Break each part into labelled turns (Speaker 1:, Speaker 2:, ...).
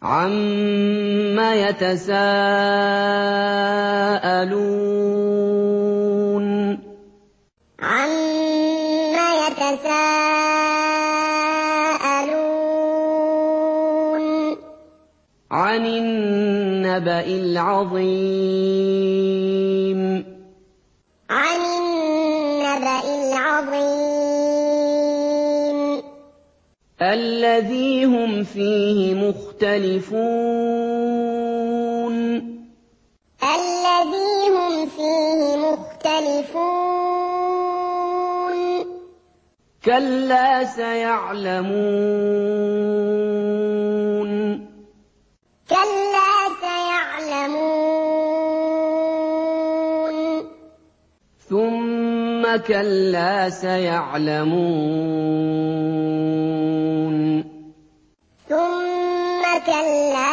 Speaker 1: عَمَّ يَتَسَاءَلُونَ
Speaker 2: عَمَّ يَتَسَاءَلُونَ
Speaker 1: عَنِ النَّبَإِ الْعَظِيمِ
Speaker 2: عَنِ النَّبَإِ الْعَظِيمِ
Speaker 1: الَّذِي هُمْ فِيهِ مُخْتَلِفُونَ
Speaker 2: الَّذِي هُمْ فِيهِ مُخْتَلِفُونَ
Speaker 1: كَلَّا سَيَعْلَمُونَ
Speaker 2: كَلَّا سَيَعْلَمُونَ
Speaker 1: ثُمَّ كَلَّا سَيَعْلَمُونَ
Speaker 2: ثُمَّ كَلَّا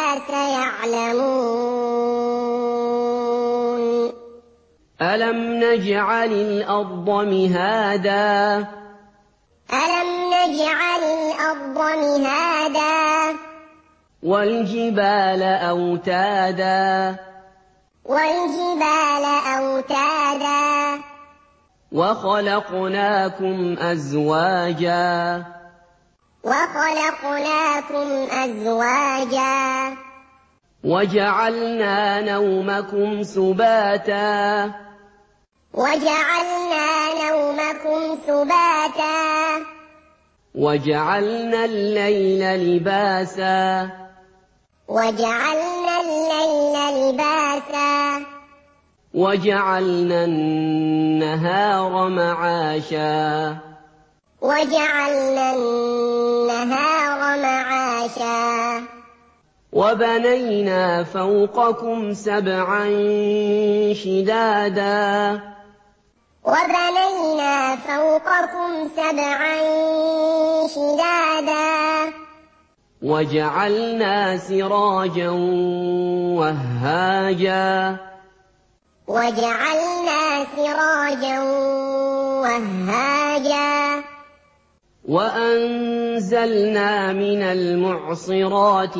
Speaker 2: سَيَعْلَمُونَ
Speaker 1: أَلَمْ نَجْعَلِ الْأَرْضَ مِهَادًا
Speaker 2: أَلَمْ نَجْعَلِ الْأَرْضَ مِهَادًا
Speaker 1: وَالْجِبَالَ أَوْتَادًا
Speaker 2: وَالْجِبَالَ أَوْتَادًا
Speaker 1: وَخَلَقْنَاكُمْ أَزْوَاجًا
Speaker 2: وَخَلَقْنَاكُمْ أَزْوَاجًا
Speaker 1: وَجَعَلْنَا نَوْمَكُمْ سُبَاتًا
Speaker 2: وَجَعَلْنَا نَوْمَكُمْ سُبَاتًا
Speaker 1: وَجَعَلْنَا اللَّيْلَ لِبَاسًا
Speaker 2: وَجَعَلْنَا اللَّيْلَ لِبَاسًا
Speaker 1: وَجَعَلْنَا النَّهَارَ مَعَاشًا
Speaker 2: وَجَعَلْنَا النَّهَارَ مَعَاشًا
Speaker 1: وَبَنَيْنَا فَوْقَكُمْ سَبْعًا شِدَادًا
Speaker 2: وَبَنَيْنَا فَوْقَكُمْ سَبْعًا شِدَادًا
Speaker 1: وَجَعَلْنَا سِرَاجًا وَهَّاجًا
Speaker 2: وَجَعَلْنَا سِرَاجًا وَهَّاجًا
Speaker 1: وَأَنزَلْنَا مِنَ الْمُعْصِرَاتِ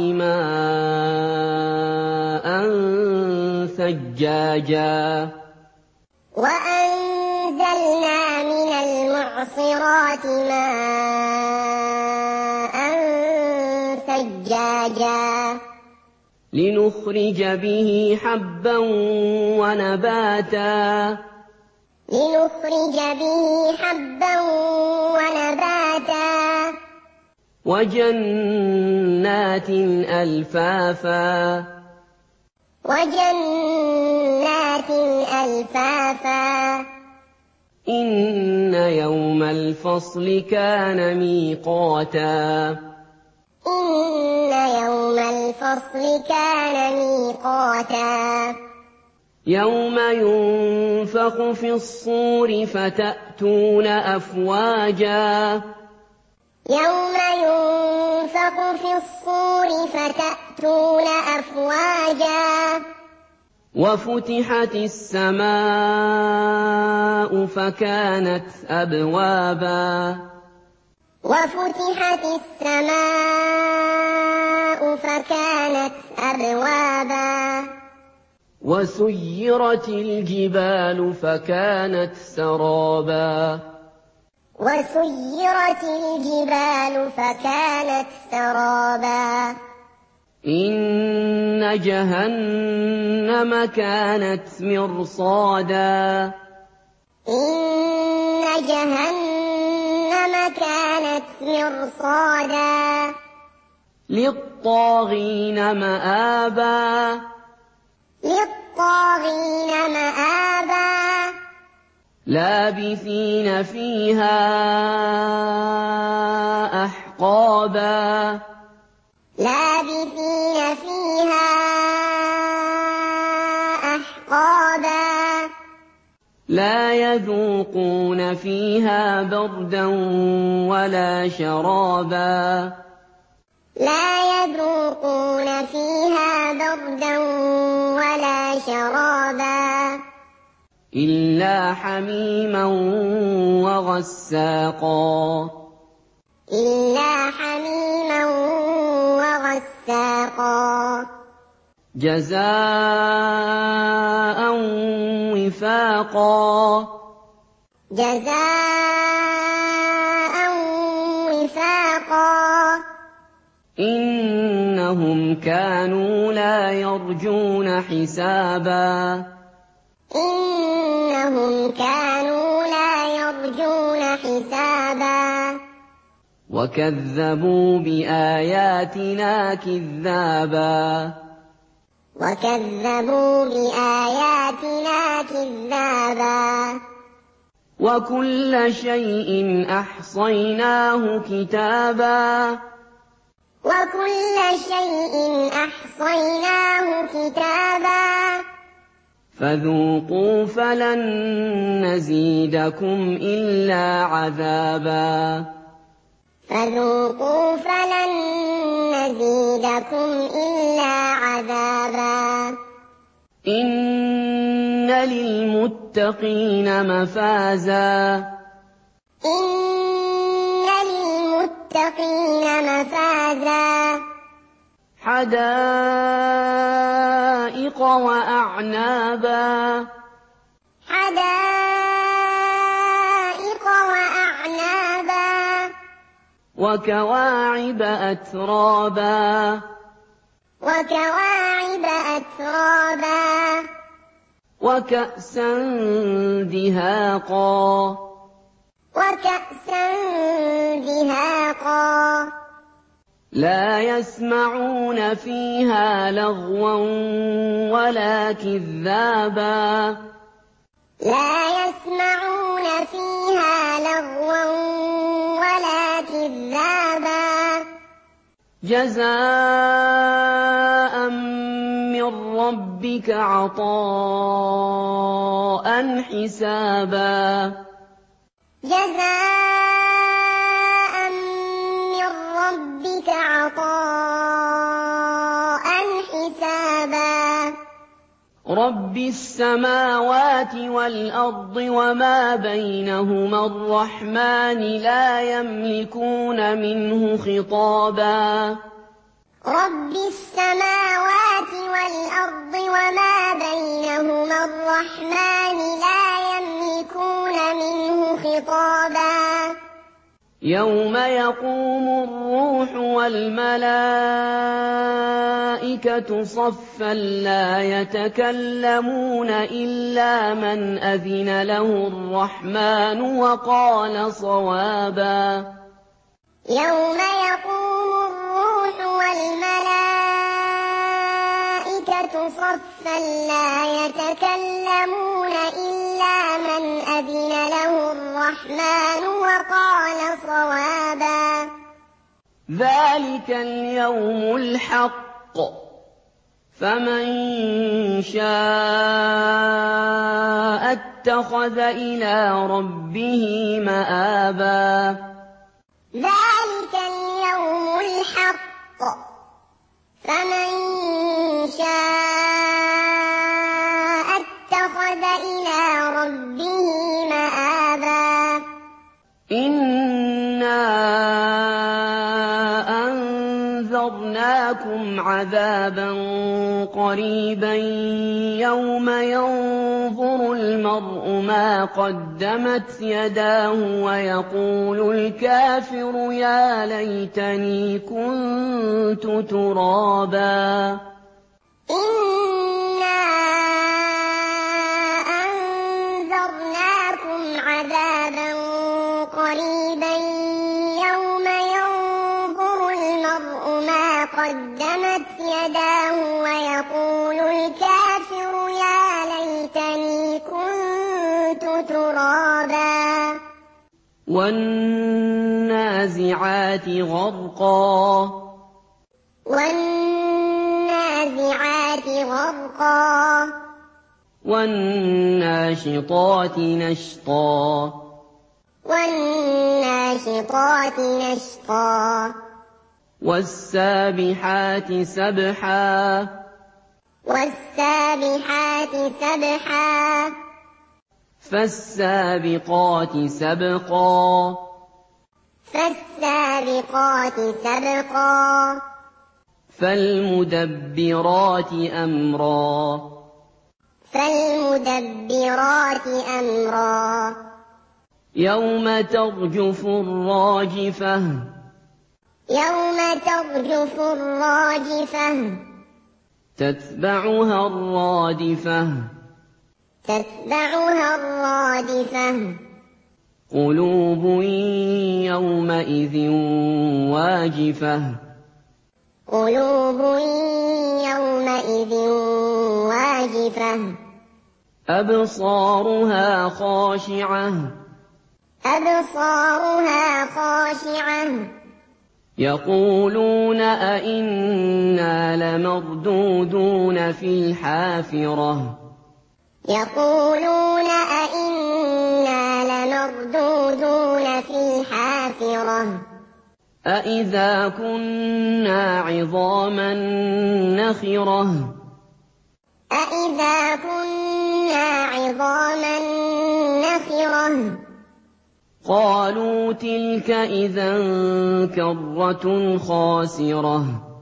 Speaker 1: مَاءً ثَجَّاجًا
Speaker 2: وَأَنزَلْنَا مِنَ الْمُعْصِرَاتِ مَاءً ثَجَّاجًا
Speaker 1: لِّنُخْرِجَ بِهِ حَبًّا وَنَبَاتًا
Speaker 2: لِّنُخْرِجَ بِهِ حَبًّا وَنَبَاتًا
Speaker 1: وَجَنَّاتٍ أَلْفَافًا
Speaker 2: وَجَنَّاتٍ أَلْفَافًا
Speaker 1: إِنَّ يَوْمَ الْفَصْلِ كَانَ مِيقَاتًا
Speaker 2: إِنَّ يَوْمَ الْفَصْلِ كَانَ مِيقَاتًا
Speaker 1: يَوْمَ يُنفَخُ فِي الصُّورِ فَتَأْتُونَ أَفْوَاجًا
Speaker 2: يَوْمَ يُنفَخُ فِي الصُّورِ فَتَأْتُونَ أَفْوَاجًا
Speaker 1: وَفُتِحَتِ السَّمَاءُ فَكَانَتْ أَبْوَابًا
Speaker 2: وَفُتِحَتِ السَّمَاءُ فَكَانَتْ أَبْوَابًا
Speaker 1: وَسُيِّرَتِ الْجِبَالُ فَكَانَتْ سَرَابًا
Speaker 2: وَسُيِّرَتِ الْجِبَالُ فَكَانَتْ سَرَابًا
Speaker 1: إِنَّ جَهَنَّمَ كَانَتْ مِرْصَادًا
Speaker 2: إِنَّ جَهَنَّمَ كَانَتْ مِرْصَادًا
Speaker 1: لِّلطَّاغِينَ مَآبًا
Speaker 2: لِّلطَّاغِينَ مَآبًا
Speaker 1: لَّابِثِينَ فِيهَا أَحْقَابًا
Speaker 2: لَّابِثِينَ فِيهَا أَحْقَابًا
Speaker 1: لَّا يَذُوقُونَ فِيهَا بَرْدًا وَلَا شَرَابًا
Speaker 2: لَّا يَذُوقُونَ فِيهَا بَرْدًا وَلَا شَرَابًا
Speaker 1: إِلَّا حَمِيمًا وَغَسَّاقًا
Speaker 2: إلا حميما وغساقا
Speaker 1: جزاء وفاقا
Speaker 2: جزاء وفاقا
Speaker 1: إنهم كانوا لا يرجون حسابا
Speaker 2: إنهم كانوا لا يرجون حسابا
Speaker 1: وكذبوا بآياتنا كذابا
Speaker 2: وكذبوا بآياتنا كذابا
Speaker 1: وكل شيء أحصيناه كتابا
Speaker 2: وكل شيء أحصيناه كتابا
Speaker 1: فذوقوا فلن نزيدكم إلا عذابا
Speaker 2: فذوقوا فلن نزيدكم إلا عذابا
Speaker 1: إن للمتقين مفازا
Speaker 2: إن للمتقين مفازا
Speaker 1: حدائق وأعنابا
Speaker 2: حدائق وأعنابا
Speaker 1: وكواعب أترابا
Speaker 2: وكواعب أترابا
Speaker 1: وكأسا دهاقا
Speaker 2: وكأسا دهاقا
Speaker 1: لا يسمعون فيها لغوا ولا كذابا
Speaker 2: لا يسمعون فيها لغوا ولا كذابا
Speaker 1: جزاء من ربك عطاء حسابا
Speaker 2: جزاء من ربك عطاء حسابا
Speaker 1: رب السماوات والأرض وما بينهما الرحمن لا يملكون منه خطابا
Speaker 2: رب السماوات والأرض وما بينهما الرحمن لا يملكون منه خطابا
Speaker 1: يوم يقوم الروح والملائكة صفا لا يتكلمون إلا من أذن له الرحمن وقال صوابا
Speaker 2: يوم يقوم الروح والملائكة صفا لا يتكلمون إلا من أذن له الرحمن وقال صوابا
Speaker 1: ذلك اليوم الحق فمن شاء اتخذ إلى ربه مآبا
Speaker 2: ذلك اليوم الحق فمن شاء اتخذ إلى ربه مآبا
Speaker 1: إنا أنذرناكم عذابا قريبا يوم ينظر المرء ما قدمت يداه ويقول الكافر يا ليتني كنت ترابا
Speaker 2: إنا أنذرناكم عذابا قريبا يوم ينظر المرء ما قدمت يداه ويقول الكافر يا ليتني كنت ترابا
Speaker 1: والنازعات غرقا
Speaker 2: والنازعات غرقا
Speaker 1: والناشطات نشطا
Speaker 2: والناشطات نشطا
Speaker 1: والسابحات سبحا
Speaker 2: والسابحات سبحا
Speaker 1: فالسابقات سبقا
Speaker 2: فالسابقات سبقا
Speaker 1: فالمدبرات أمرا
Speaker 2: فالمدبرات أمرا
Speaker 1: يوم ترجف الراجفة
Speaker 2: يوم ترجف الراجفة
Speaker 1: تتبعها الرادفة
Speaker 2: تتبعها الرادفة
Speaker 1: قلوب يومئذ واجفة
Speaker 2: قلوب يومئذ واجفة
Speaker 1: أبصارها خاشعة
Speaker 2: أبصارها خاشعة
Speaker 1: يقولون أئنا لمردودون في الحافرة
Speaker 2: يقولون أئنا لمردودون في الحافرة
Speaker 1: أئذا كنا عظاما نخرة
Speaker 2: أئذا كنا عظاما نخرة
Speaker 1: قالوا تلك إذا كرة خاسرة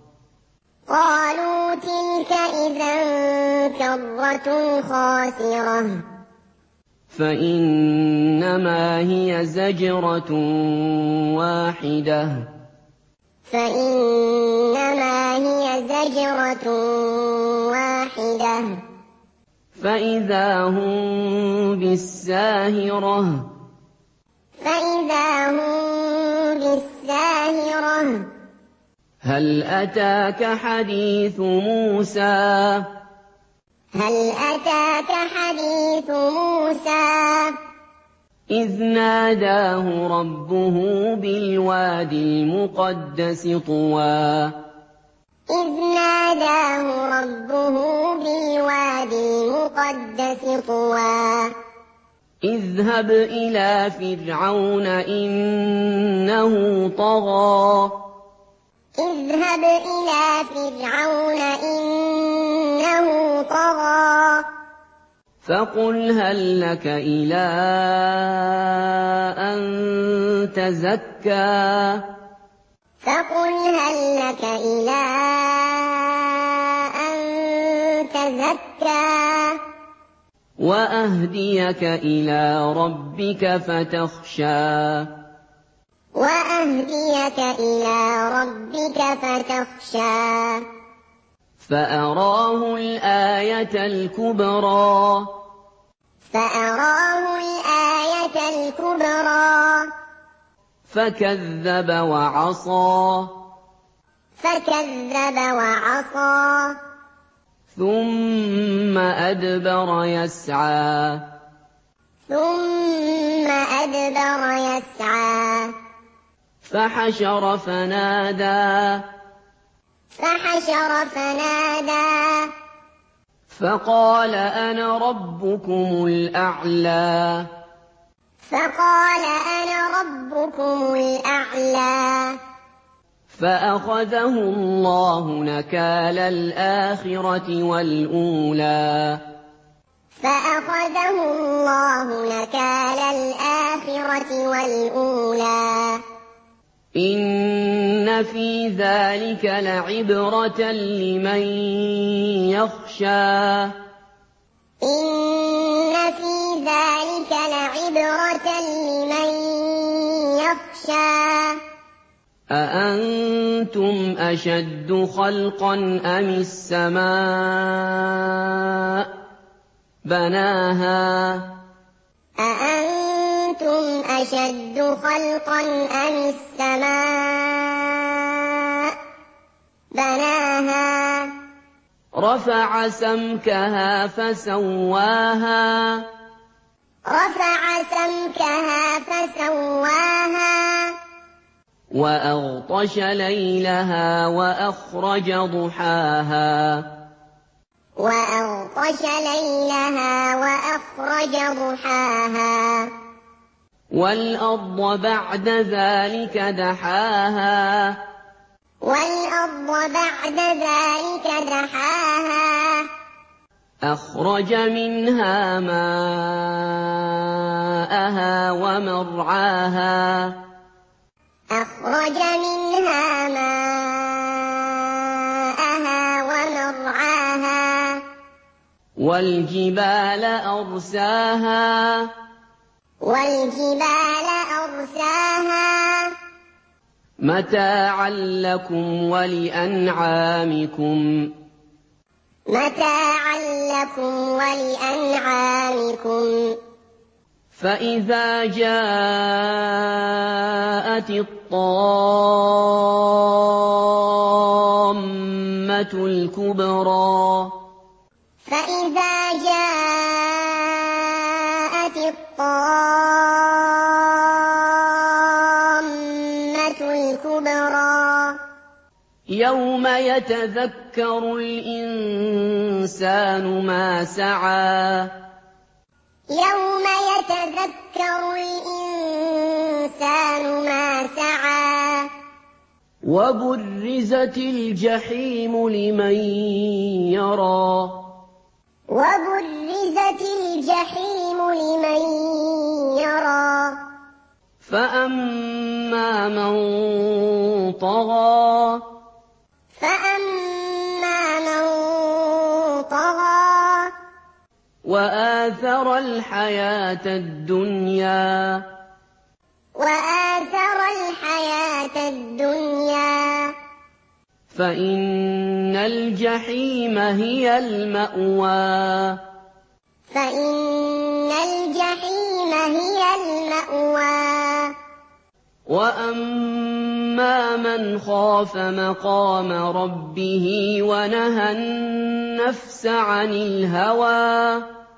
Speaker 2: قالوا تلك إذا كرة خاسرة
Speaker 1: فإنما هي زجرة واحدة
Speaker 2: فإنما هي زجرة واحدة
Speaker 1: فإذا هم بالساهرة
Speaker 2: فإذا هم بالساهرة
Speaker 1: هل أتاك حديث موسى
Speaker 2: هل أتاك حديث موسى
Speaker 1: إذ ناداه ربه بالوادي المقدس طوى
Speaker 2: إذ ناداه ربه بالوادي المقدس طوى
Speaker 1: اذهب إلى فرعون إنه طغى
Speaker 2: اذهب إلى فرعون إنه طغى
Speaker 1: فقل هل لك إلى أن تزكى
Speaker 2: فقل هل لك إلى أن تزكى
Speaker 1: وأهديك إلى ربك فتخشى
Speaker 2: وأهديك إلى ربك فتخشى
Speaker 1: فأراه الآية الكبرى
Speaker 2: فأراه الآية الكبرى
Speaker 1: فكذب وعصى
Speaker 2: فكذب وعصى
Speaker 1: ثم أدبر يسعى
Speaker 2: ثم أدبر يسعى
Speaker 1: فحشر فنادى
Speaker 2: فحشر فنادى
Speaker 1: فقال أنا ربكم الأعلى
Speaker 2: فقال أنا ربكم الأعلى
Speaker 1: فأخذه الله نكال الآخرة والأولى
Speaker 2: فأخذه الله نكال الآخرة والأولى
Speaker 1: إن في ذلك لعبرة لمن يخشى
Speaker 2: إن في ذلك لعبرة لمن يخشى
Speaker 1: أأنتم أشد خلقا أم السماء بناها
Speaker 2: أأنتم أشد خلقا أم السماء بناها
Speaker 1: رفع سمكها فسواها
Speaker 2: رفع سمكها فسواها
Speaker 1: وأغطش ليلها وأخرج ضحاها
Speaker 2: وأغطش ليلها وأخرج ضحاها
Speaker 1: والأرض بعد ذلك دحاها
Speaker 2: والأرض بعد ذلك دحاها
Speaker 1: أخرج منها ماءها ومرعاها
Speaker 2: أخرج منها ماءها ومرعاها
Speaker 1: والجبال أرساها متاعا لكم ولأنعامكم فإذا جاءت الطامة الكبرى يوم يتذكر الإنسان ما سعى وبرزت الجحيم لمن يرى فأما من طغى وآثر الحياة الدنيا فإن الجحيم هي المأوى وأما من خاف مقام ربه ونهى النفس عن الهوى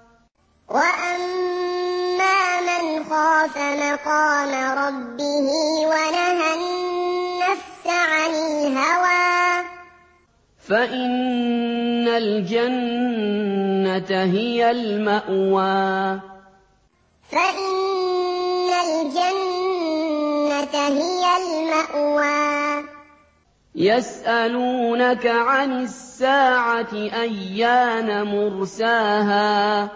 Speaker 1: فإن الجنة هي المأوى يسألونك عن الساعة أيان مرساها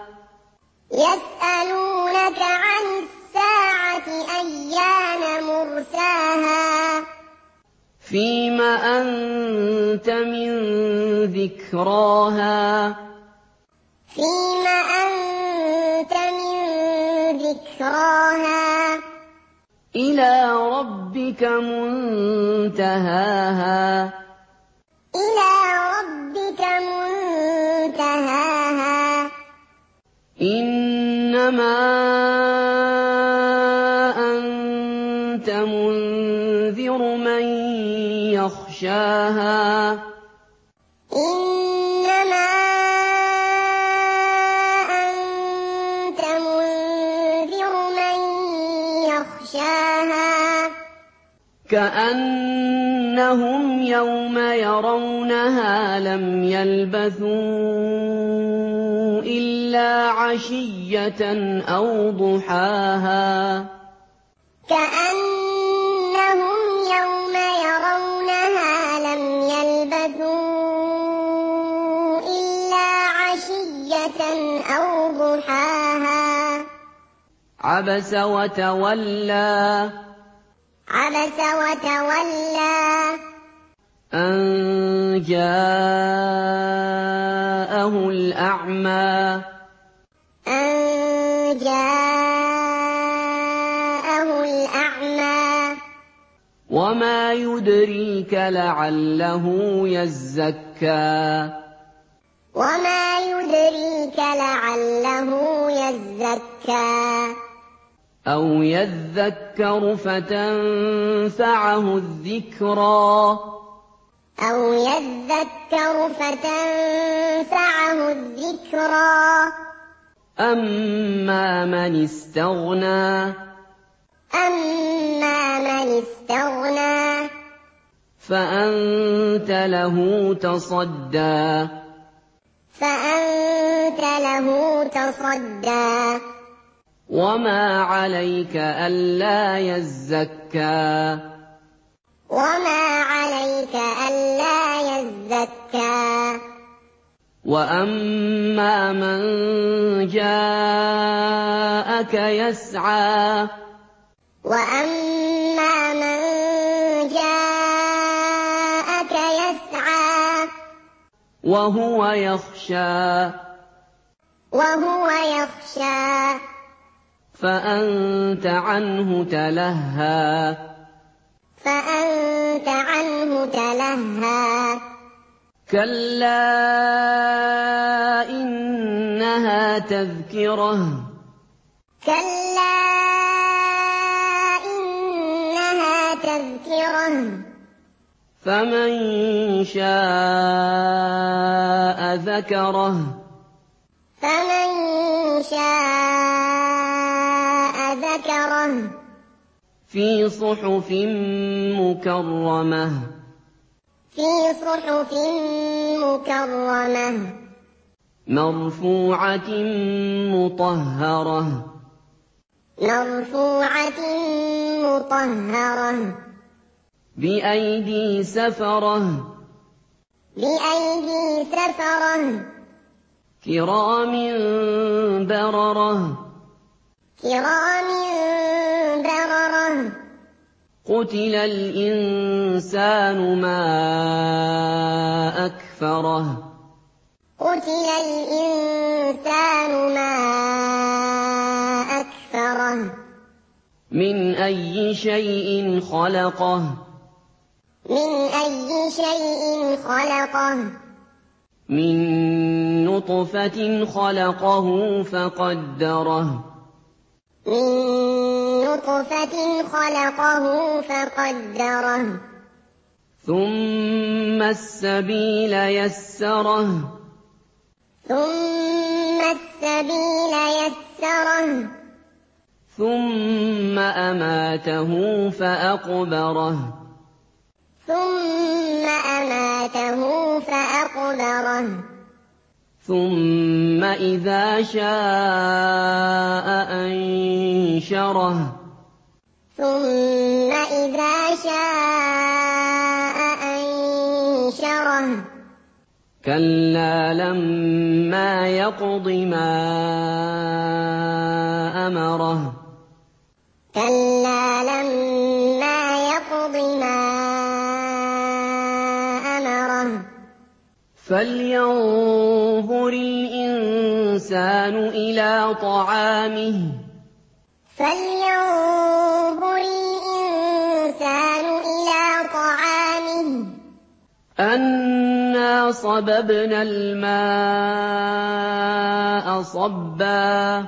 Speaker 1: فيم أنت من ذكراها إلى ربك منتهاها إنما أنت منذر من يخشاها كأنهم يوم يرونها لم يلبثوا إلا عشية أو ضحاها عبس وتولى أن جاءه الأعمى وما يدريك لعله يزكى أو يذكر فتنفعه الذكرى أما من استغنى فأنت له تصدى وما عليك ألا يزكى وأما من جاءك يسعى
Speaker 2: جاءك يسعى
Speaker 1: وهو يخشى فأنت عنه تلهى كلا إنها تذكرة فمن شاء ذكره في صحف مكرمة مرفوعة مطهرة بأيدي سفرة كرام بررة قتل الإنسان ما أكفره من أي شيء خلقه من نطفة خلقه فقدره ثم السبيل يسره ثم أماته فأقبره ثم إذا شاء أنشره كلا لما يقض ما أمره فلينظر الإنسان إلى طعامه أنا صببنا الماء صبا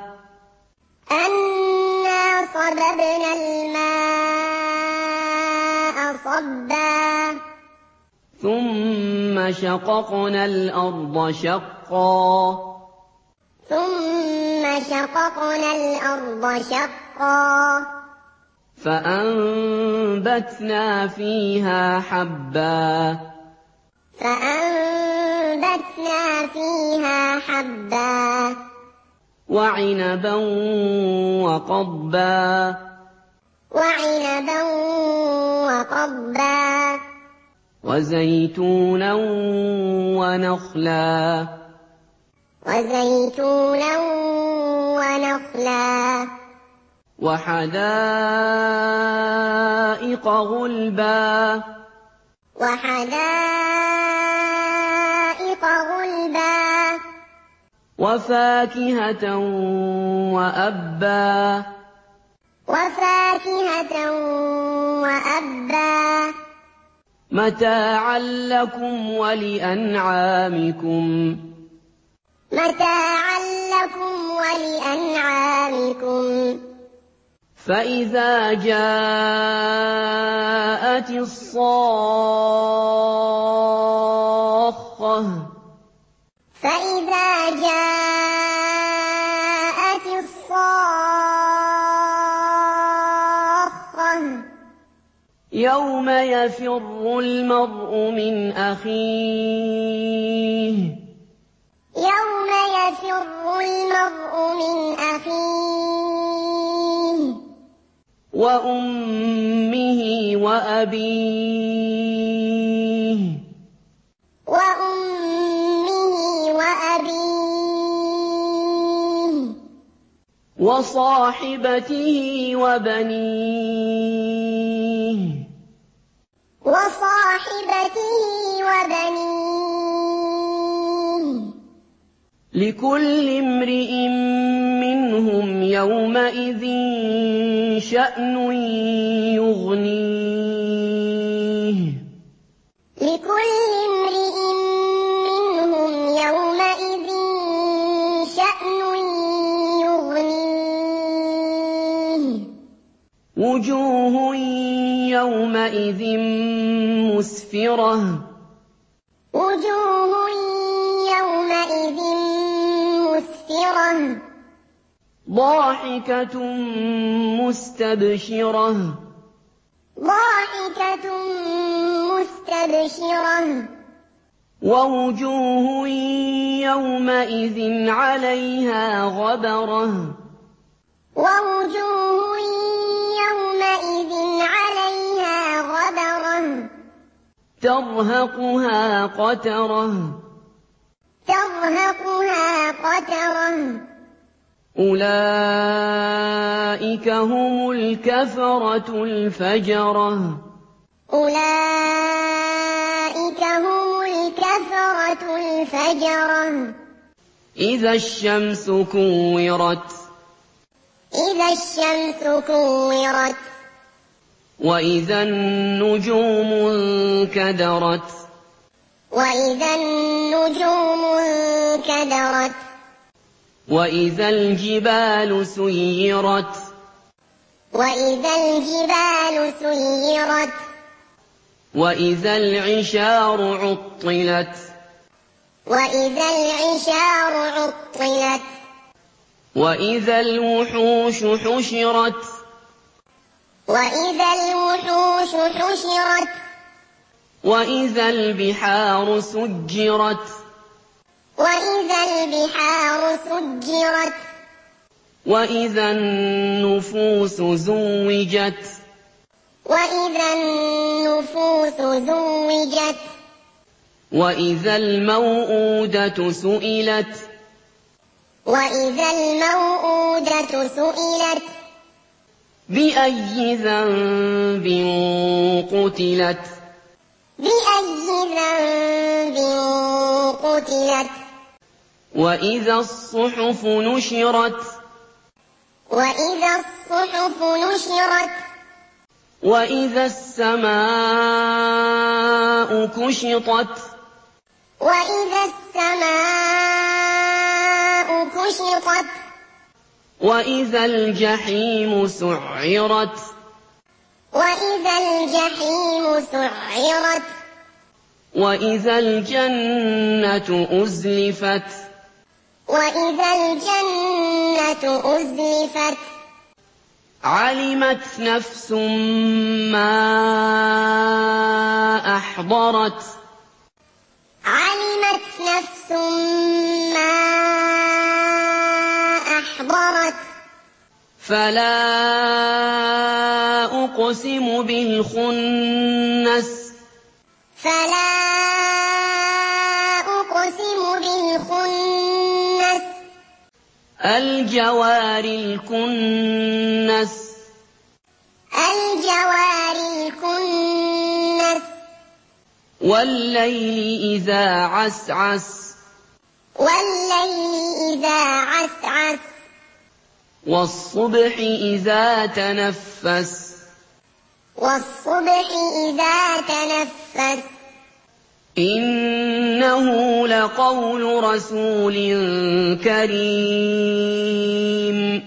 Speaker 1: ثم شققنا الأرض شقا فأنبتنا فيها حبا وعنبا وقضبا وزيتونا ونخلا وحدائق غلبا وفاكهة وأبا متاعا لكم ولأنعامكم فإذا جاءت الصاخة يوم يفر المرء من أخيه وأمه وأبيه وصاحبته وبنيه
Speaker 2: وصاحبته وبنيه
Speaker 1: لكل امرئ منهم يومئذ شأن يغنيه
Speaker 2: لكل امرئ منهم يومئذ شأن يغنيه
Speaker 1: وجوه يومئذ مسفرة
Speaker 2: وجوه يومئذ مسفرة
Speaker 1: ضاحكة مستبشرة
Speaker 2: ضاحكة مستبشرة
Speaker 1: ووجوه يومئذ عليها غبرة
Speaker 2: ووجوه يومئذ عليها غبرة
Speaker 1: ترهقها قترة
Speaker 2: ترهقها قترة
Speaker 1: أولئك هم الكفرة الفجرة
Speaker 2: أولئك هم الكفرة الفجرة
Speaker 1: إذا الشمس كورت
Speaker 2: إذا الشمس كورت
Speaker 1: وإذا النجوم انكدرت
Speaker 2: وإذا النجوم انكدرت
Speaker 1: وإذا الجبال سيرت
Speaker 2: وإذا الجبال سيرت
Speaker 1: وإذا العشار عطلت
Speaker 2: وإذا العشار عطلت
Speaker 1: وإذا الوحوش حشرت
Speaker 2: وإذا الوحوش حشرت
Speaker 1: وإذا البحار سجرت
Speaker 2: وإذا البحار سجرت
Speaker 1: وإذا النفوس زوجت
Speaker 2: وإذا النفوس زوجت
Speaker 1: وإذا الموءودة سئلت
Speaker 2: وإذا الموءودة سئلت
Speaker 1: بأي ذنب قتلت
Speaker 2: بأي ذنب قتلت
Speaker 1: وإذا الصحف نشرت
Speaker 2: وإذا الصحف نشرت
Speaker 1: وإذا السماء كشطت
Speaker 2: وإذا السماء كشطت
Speaker 1: وإذا الجحيم سعرت
Speaker 2: وإذا الجحيم سعرت
Speaker 1: وإذا الجنة أزلفت
Speaker 2: وإذا الجنة أزلفت
Speaker 1: علمت نفس ما أحضرت
Speaker 2: علمت نفس ما أحضرت
Speaker 1: فلا أقسم بالخنس
Speaker 2: فلا أقسم بالخنس
Speaker 1: الجوار الكنس
Speaker 2: الجوار الكنس
Speaker 1: والليل إذا عسعس
Speaker 2: والليل إذا عسعس
Speaker 1: والصبح إذا تنفس
Speaker 2: والصبح إذا تنفس
Speaker 1: إنه لقول رسول كريم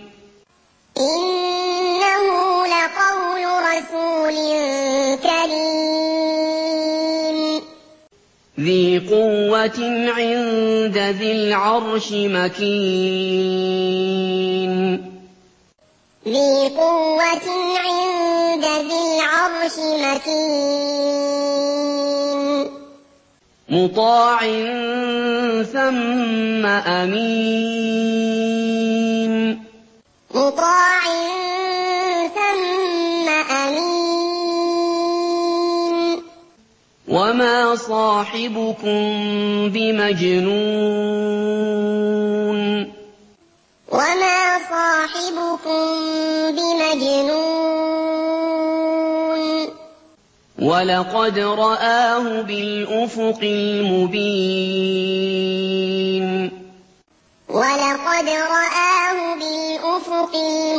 Speaker 2: إنه لقول رسول كريم
Speaker 1: ذي قوة عند ذي العرش مكين
Speaker 2: ذي قوة عند ذي العرش مكين
Speaker 1: مطاع ثم أمين
Speaker 2: مطاع ثم أمين
Speaker 1: وما صاحبكم بمجنون
Speaker 2: وما صاحبكم بمجنون
Speaker 1: وَلَقَدْ رَآهُ بِالْأُفُقِ الْمُبِينِ
Speaker 2: وَلَقَدْ رَآهُ بِالْأُفُقِ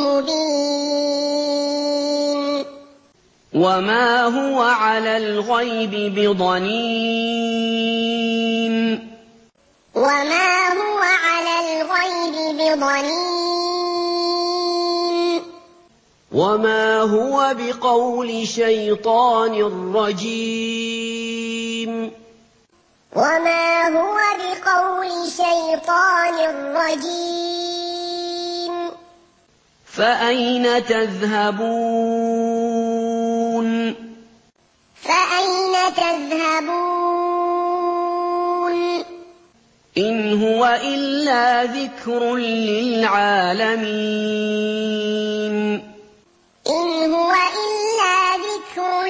Speaker 2: الْمُبِينِ
Speaker 1: وَمَا هُوَ عَلَى الْغَيْبِ بِضَنِينٍ
Speaker 2: وَمَا هُوَ عَلَى الْغَيْبِ بِضَنِينٍ
Speaker 1: وَمَا هُوَ بِقَوْلِ شَيْطَانٍ رَّجِيمٍ
Speaker 2: وَمَا هُوَ بِقَوْلِ شَيْطَانٍ رَّجِيمٍ
Speaker 1: فَأَيْنَ تَذْهَبُونَ
Speaker 2: فَأَيْنَ تَذْهَبُونَ
Speaker 1: إِنْ هُوَ إِلَّا ذِكْرٌ لِّلْعَالَمِينَ
Speaker 2: إِنْ هُوَ إِلَّا ذِكْرٌ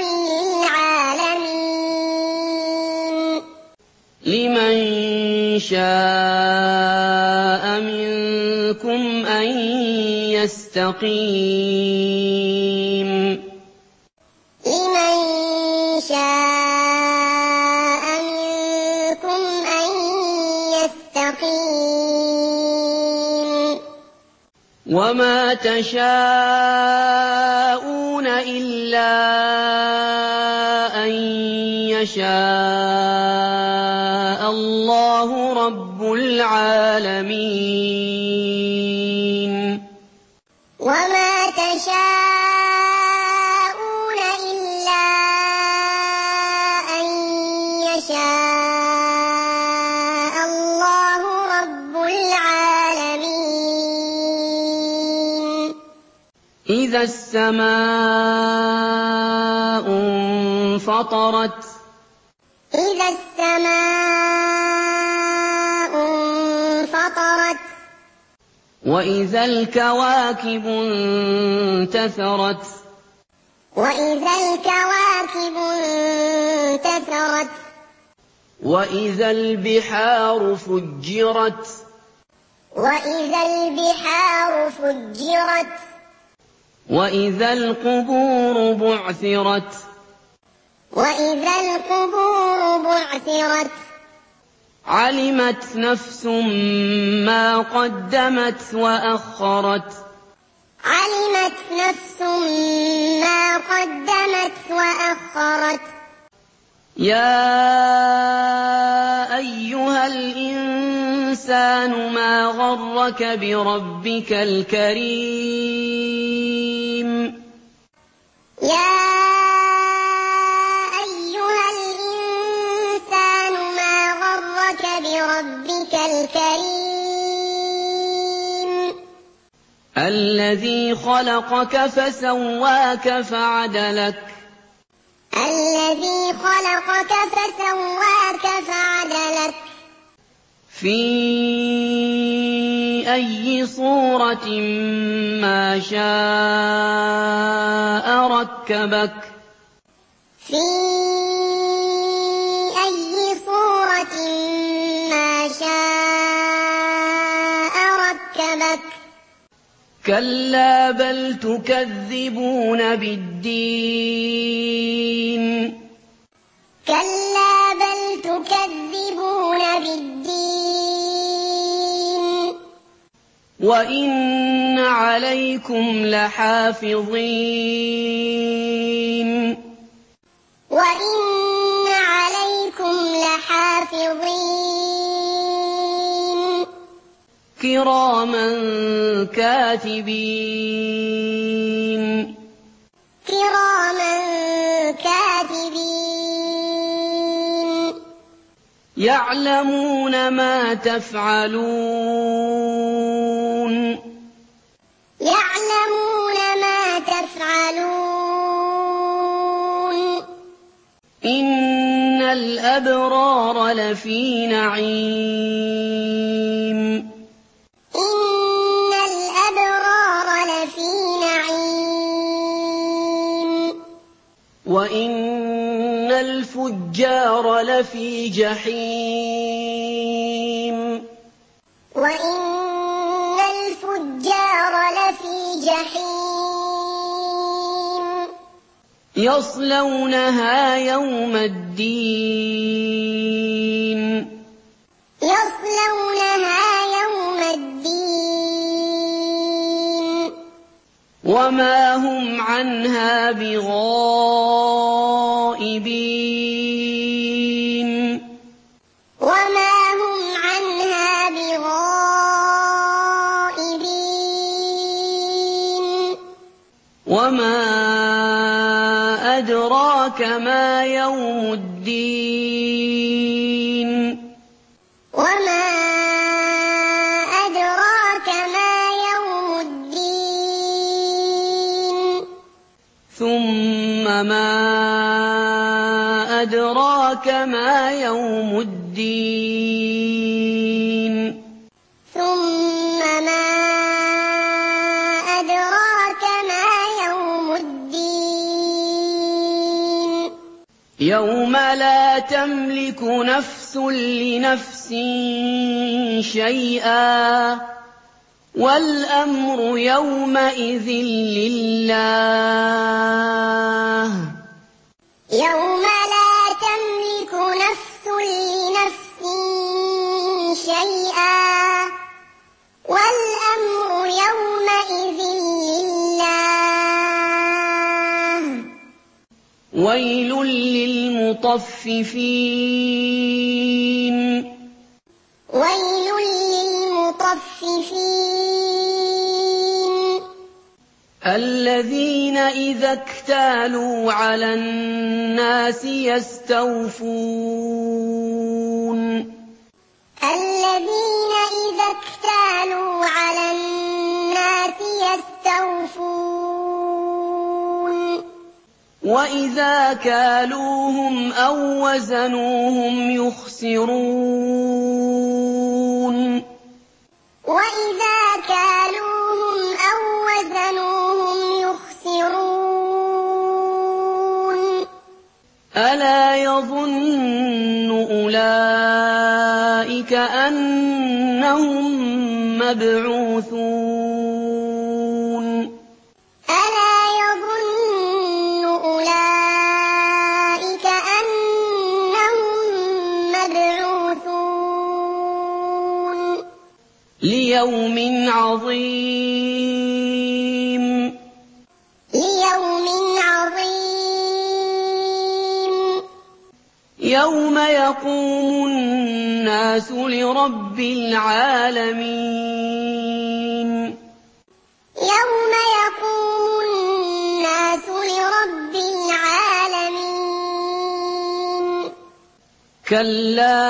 Speaker 2: لِّلْعَالَمِينَ
Speaker 1: لِمَن شَاءَ مِنكُمْ أَن يَسْتَقِيمَ
Speaker 2: لِمَن شَاءَ مِنكُمْ أَن يَسْتَقِيمَ
Speaker 1: وَمَا تَشَاءُونَ إِلَّا أَن يَشَاءَ اللَّهُ رَبُّ الْعَالَمِينَ
Speaker 2: وَمَا تَشَاءُونَ إِلَّا أَن يَشَاءَ اللَّهُ رَبُّ الْعَالَمِينَ
Speaker 1: إِذَا السَّمَاءُ انفَطَرَتْ
Speaker 2: إِذَا السَّمَاءُ انفَطَرَتْ
Speaker 1: وَإِذَا الْكَوَاكِبُ انتَثَرَتْ
Speaker 2: وَإِذَا الْكَوَاكِبُ انتَثَرَتْ
Speaker 1: وَإِذَا الْبِحَارُ فُجِّرَتْ
Speaker 2: وَإِذَا الْبِحَارُ فُجِّرَتْ
Speaker 1: وَإِذَا الْقُبُورُ بُعْثِرَتْ
Speaker 2: وَإِذَا الْقُبُورُ بُعْثِرَتْ
Speaker 1: عَلِمَتْ نَفْسٌ مَّا قَدَّمَتْ وَأَخَّرَتْ
Speaker 2: عَلِمَتْ نَفْسٌ مَّا قَدَّمَتْ وَأَخَّرَتْ
Speaker 1: يَا أَيُّهَا الْإِنسَانُ مَا غَرَّكَ بِرَبِّكَ الْكَرِيمِ
Speaker 2: يَا أَيُّهَا الْإِنسَانُ مَا غَرَّكَ بِرَبِّكَ الْكَرِيمِ
Speaker 1: الَّذِي خَلَقَكَ فَسَوَّاكَ فَعَدَلَكَ
Speaker 2: الَّذِي خَلَقَكَ فَسَوَّاكَ فَعَدَلَكَ
Speaker 1: فِي أَيِّ صُورَةٍ مَّا شَاءَ رَكَّبَكَ
Speaker 2: فِي أَيِّ صُورَةٍ مَّا شَاءَ رَكَّبَكَ
Speaker 1: كَلَّا بَلْ تُكَذِّبُونَ بِالدِّينِ
Speaker 2: كَلَّا بَلْ تُكَذِّبُونَ بِالدِّينِ
Speaker 1: وَإِنَّ عَلَيْكُمْ لَحَافِظِينَ
Speaker 2: وَإِنَّ عَلَيْكُمْ لَحَافِظِينَ
Speaker 1: كِرَامًا كَاتِبِينَ
Speaker 2: كِرَامًا كَاتِبِينَ
Speaker 1: يَعْلَمُونَ مَا تَفْعَلُونَ
Speaker 2: يَعْلَمُونَ مَا تَفْعَلُونَ
Speaker 1: إِنَّ الْأَبْرَارَ لَفِي نَعِيمٍ
Speaker 2: إِنَّ الْأَبْرَارَ لَفِي نَعِيمٍ
Speaker 1: وَإِنَّ الْفُجَّارَ لَفِي جَحِيمٍ
Speaker 2: وَإِنَّ الْفُجَّارَ لَفِي جَحِيمٍ
Speaker 1: يصلونها يوم الدين
Speaker 2: يصلونها يوم الدين
Speaker 1: وما هم عنها بغائبين
Speaker 2: وما هم عنها بغائبين
Speaker 1: وما أدراك ما يوم الدين
Speaker 2: وما أدراك ما يوم الدين
Speaker 1: ثم ما أدراك ما يوم الدين
Speaker 2: ثم ما أدراك ما يوم الدين
Speaker 1: يوم لا تملك نفس لنفس شيئا والأمر يومئذ لله
Speaker 2: يوم لا تملك نفس لنفس شيئا والأمر يومئذ لله
Speaker 1: ويل للمطففين
Speaker 2: ويل للمطففين
Speaker 1: الذين إذا اكتالوا على الناس يستوفون
Speaker 2: الذين إذا اكتالوا على الناس يستوفون
Speaker 1: وإذا كالوهم أو وزنوهم يخسرون
Speaker 2: وإذا كالوهم أو وزنوهم يخسرون
Speaker 1: ألا يظن أولئك أنهم مبعوثون
Speaker 2: ألا يظن أولئك أنهم مبعوثون
Speaker 1: ليوم عظيم
Speaker 2: ليوم عظيم
Speaker 1: يوم يقوم الناس لرب العالمين
Speaker 2: يوم يقوم الناس لرب العالمين
Speaker 1: كلا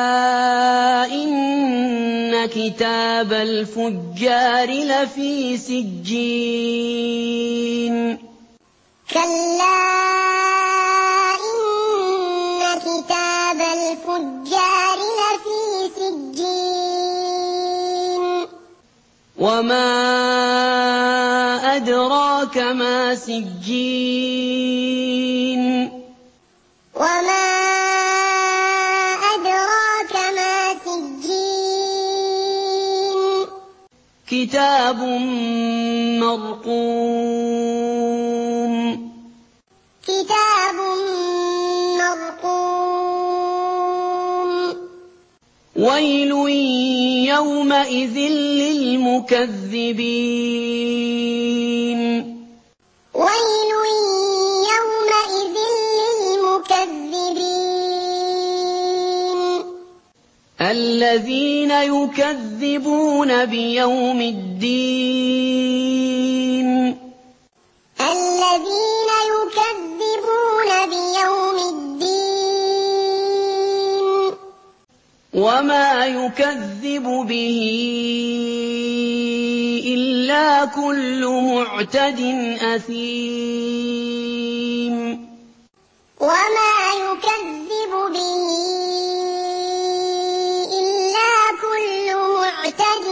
Speaker 1: إن كتاب الفجار لفي سجين
Speaker 2: كلا إن كتاب الفجار لفي سجين
Speaker 1: وما أدراك ما سجين
Speaker 2: وما أدراك ما سجين
Speaker 1: كتاب مرقوم
Speaker 2: كتاب مرقوم
Speaker 1: ويل يومئذ للمكذبين
Speaker 2: ويل يومئذ للمكذبين
Speaker 1: الذين يكذبون بيوم الدين
Speaker 2: الذين يكذبون بيوم الدين
Speaker 1: وما يكذب به إلا كل معتد أثيم
Speaker 2: وما يكذب به إلا كل معتد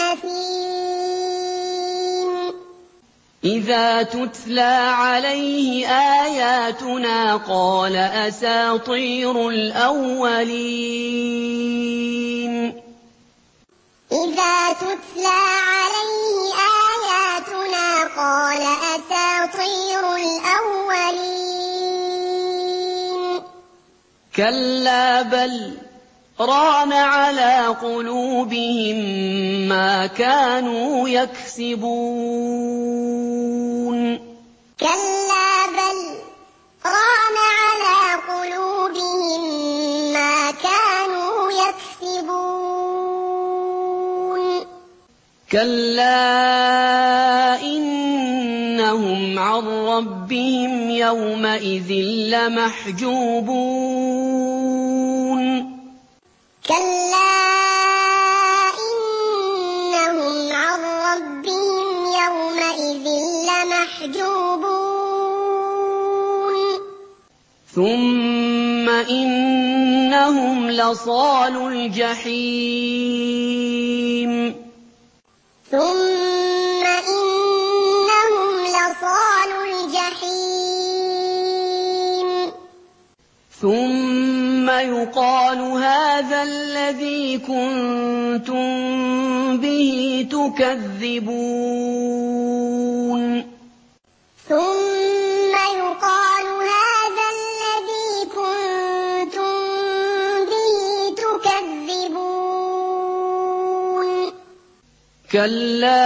Speaker 2: أثيم
Speaker 1: إذا تتلى عليه آياتنا قال أساطير الأولين
Speaker 2: إذا تتلى عليه آياتنا قال أساطير الأولين
Speaker 1: كلا بل ران على قلوبهم ما كانوا يكسبون
Speaker 2: كلا بل ران على قلوبهم ما كانوا يكسبون
Speaker 1: كلا إنهم عن ربهم يومئذ لمحجوبون
Speaker 2: كلا إنهم عن ربهم يومئذ لمحجوبون
Speaker 1: ثم إنهم لصالو الجحيم
Speaker 2: ثم إنهم لصالو الجحيم
Speaker 1: ثم يقال هذا الذي كنتم به تكذبون
Speaker 2: ثم يقال هذا الذي كنتم به تكذبون
Speaker 1: كلا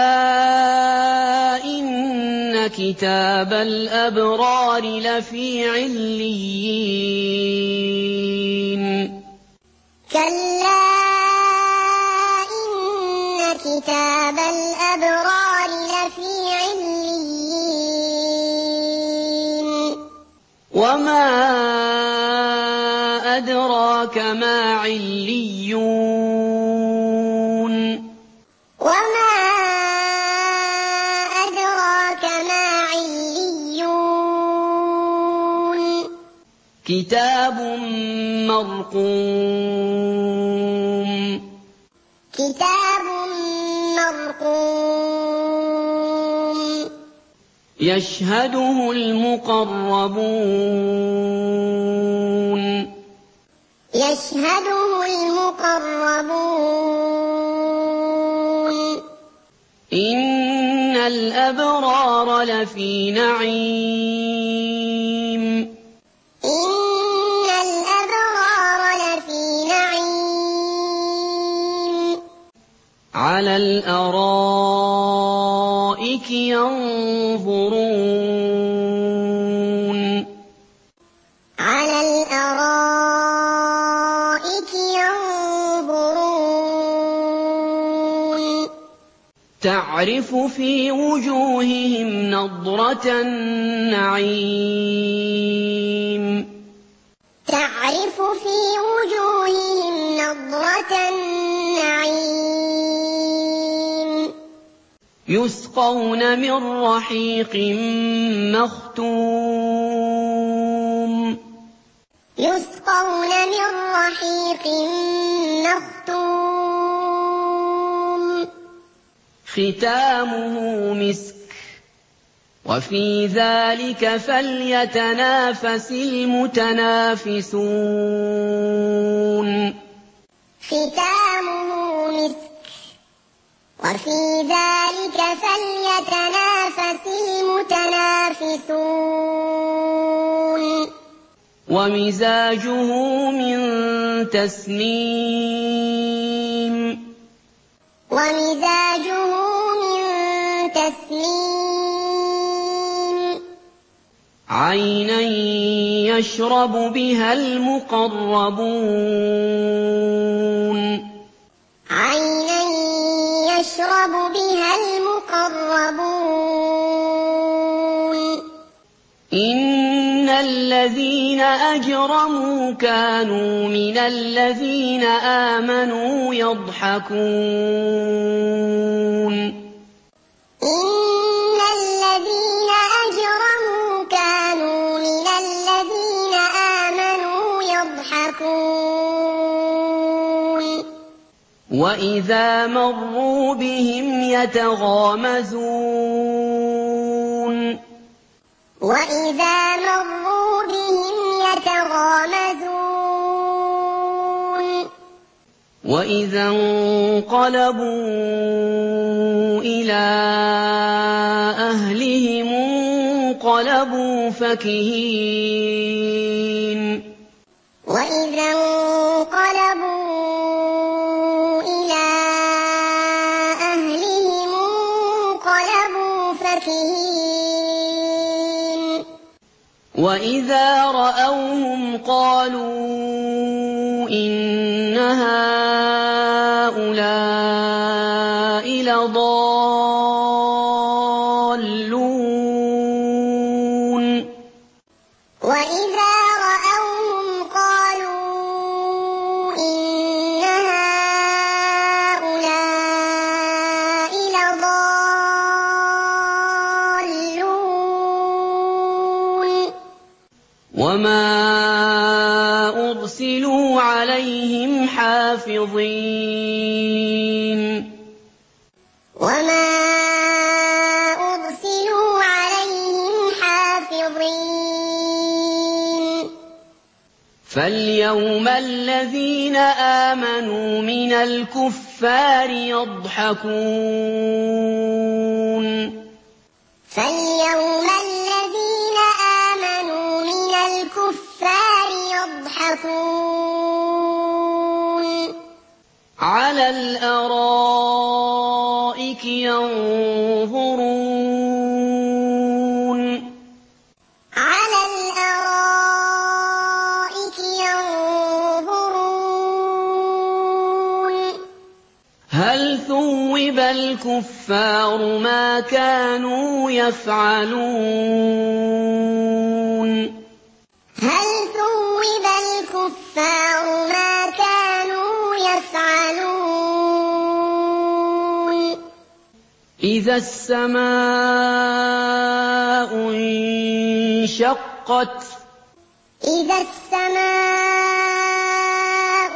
Speaker 1: إن كتاب الأبرار لفي عليين
Speaker 2: كلا إن كتاب الأبرار لفي عليين
Speaker 1: وما أدراك ما عليون
Speaker 2: وما أدراك ما عليون
Speaker 1: كتاب مرقوم
Speaker 2: كتاب مرقوم
Speaker 1: يشهده المقربون
Speaker 2: يشهده المقربون
Speaker 1: إن الأبرار لفي نعيم
Speaker 2: إن الأبرار لفي نعيم
Speaker 1: على الأرائك ينظرون
Speaker 2: على الأرائك ينظرون
Speaker 1: تعرف في وجوههم نضرة النعيم
Speaker 2: تعرف في وجوههم نضرة النعيم
Speaker 1: يسقون من رحيق مختوم
Speaker 2: يسقون من رحيق مختوم
Speaker 1: ختامه مسك وفي ذلك فليتنافس المتنافسون
Speaker 2: ختامه مسك وفي ذلك فليتنافس المتنافسون
Speaker 1: ومزاجه من تسنيم
Speaker 2: ومزاجه من تسنيم
Speaker 1: عينا يشرب بها المقربون
Speaker 2: عينا يشرب بها المقربون
Speaker 1: إن الذين أجرموا كانوا من الذين آمنوا يضحكون
Speaker 2: إن الذين أجرموا كانوا من الذين آمنوا يضحكون
Speaker 1: وإذا مروا بهم يتغامزون
Speaker 2: وإذا مروا بهم يتغامزون
Speaker 1: وإذا انقلبوا إلى أهلهم انقلبوا فكهين
Speaker 2: وإذا انقلبوا إلى أهلهم انقلبوا فكهين
Speaker 1: وإذا رأوهم قالوا إن هؤلاء لضالون
Speaker 2: وإذا رأوهم قالوا إن هؤلاء لضالون
Speaker 1: وما أرسلوا عليهم حافظين
Speaker 2: وما أرسلوا عليهم حافظين
Speaker 1: فاليوم الذين آمنوا من الكفار يضحكون
Speaker 2: فاليوم الذين آمنوا من الكفار يضحكون
Speaker 1: على الأرائك ينظرون
Speaker 2: على الأرائك ينظرون
Speaker 1: هل ثوب الكفار ما كانوا يفعلون
Speaker 2: هل ثوب الكفار ما كانوا يفعلون
Speaker 1: إذا السماء انشقت
Speaker 2: إذا السماء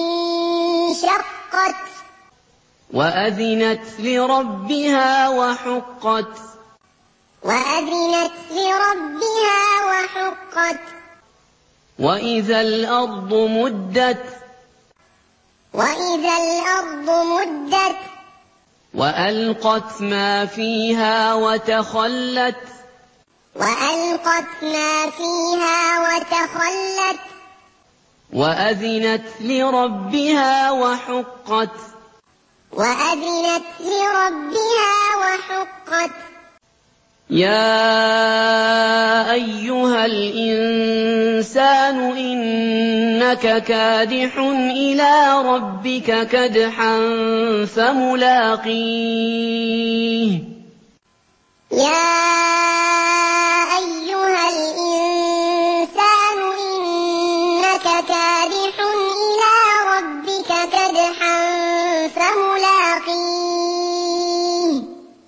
Speaker 2: انشقت
Speaker 1: وأذنت لربها وحقت
Speaker 2: وأذنت لربها وحقت
Speaker 1: وإذا الأرض مدت
Speaker 2: وإذا الأرض مدت
Speaker 1: وألقت ما فيها وتخلت
Speaker 2: وألقت ما فيها وتخلت
Speaker 1: وأذنت لربها وحقت
Speaker 2: وأذنت لربها وحقت
Speaker 1: يا أيها الإنسان إنك كادح إلى ربك كدحا فملاقيه
Speaker 2: يا أيها الإنسان إنك كادح إلى ربك كدحا فملاقيه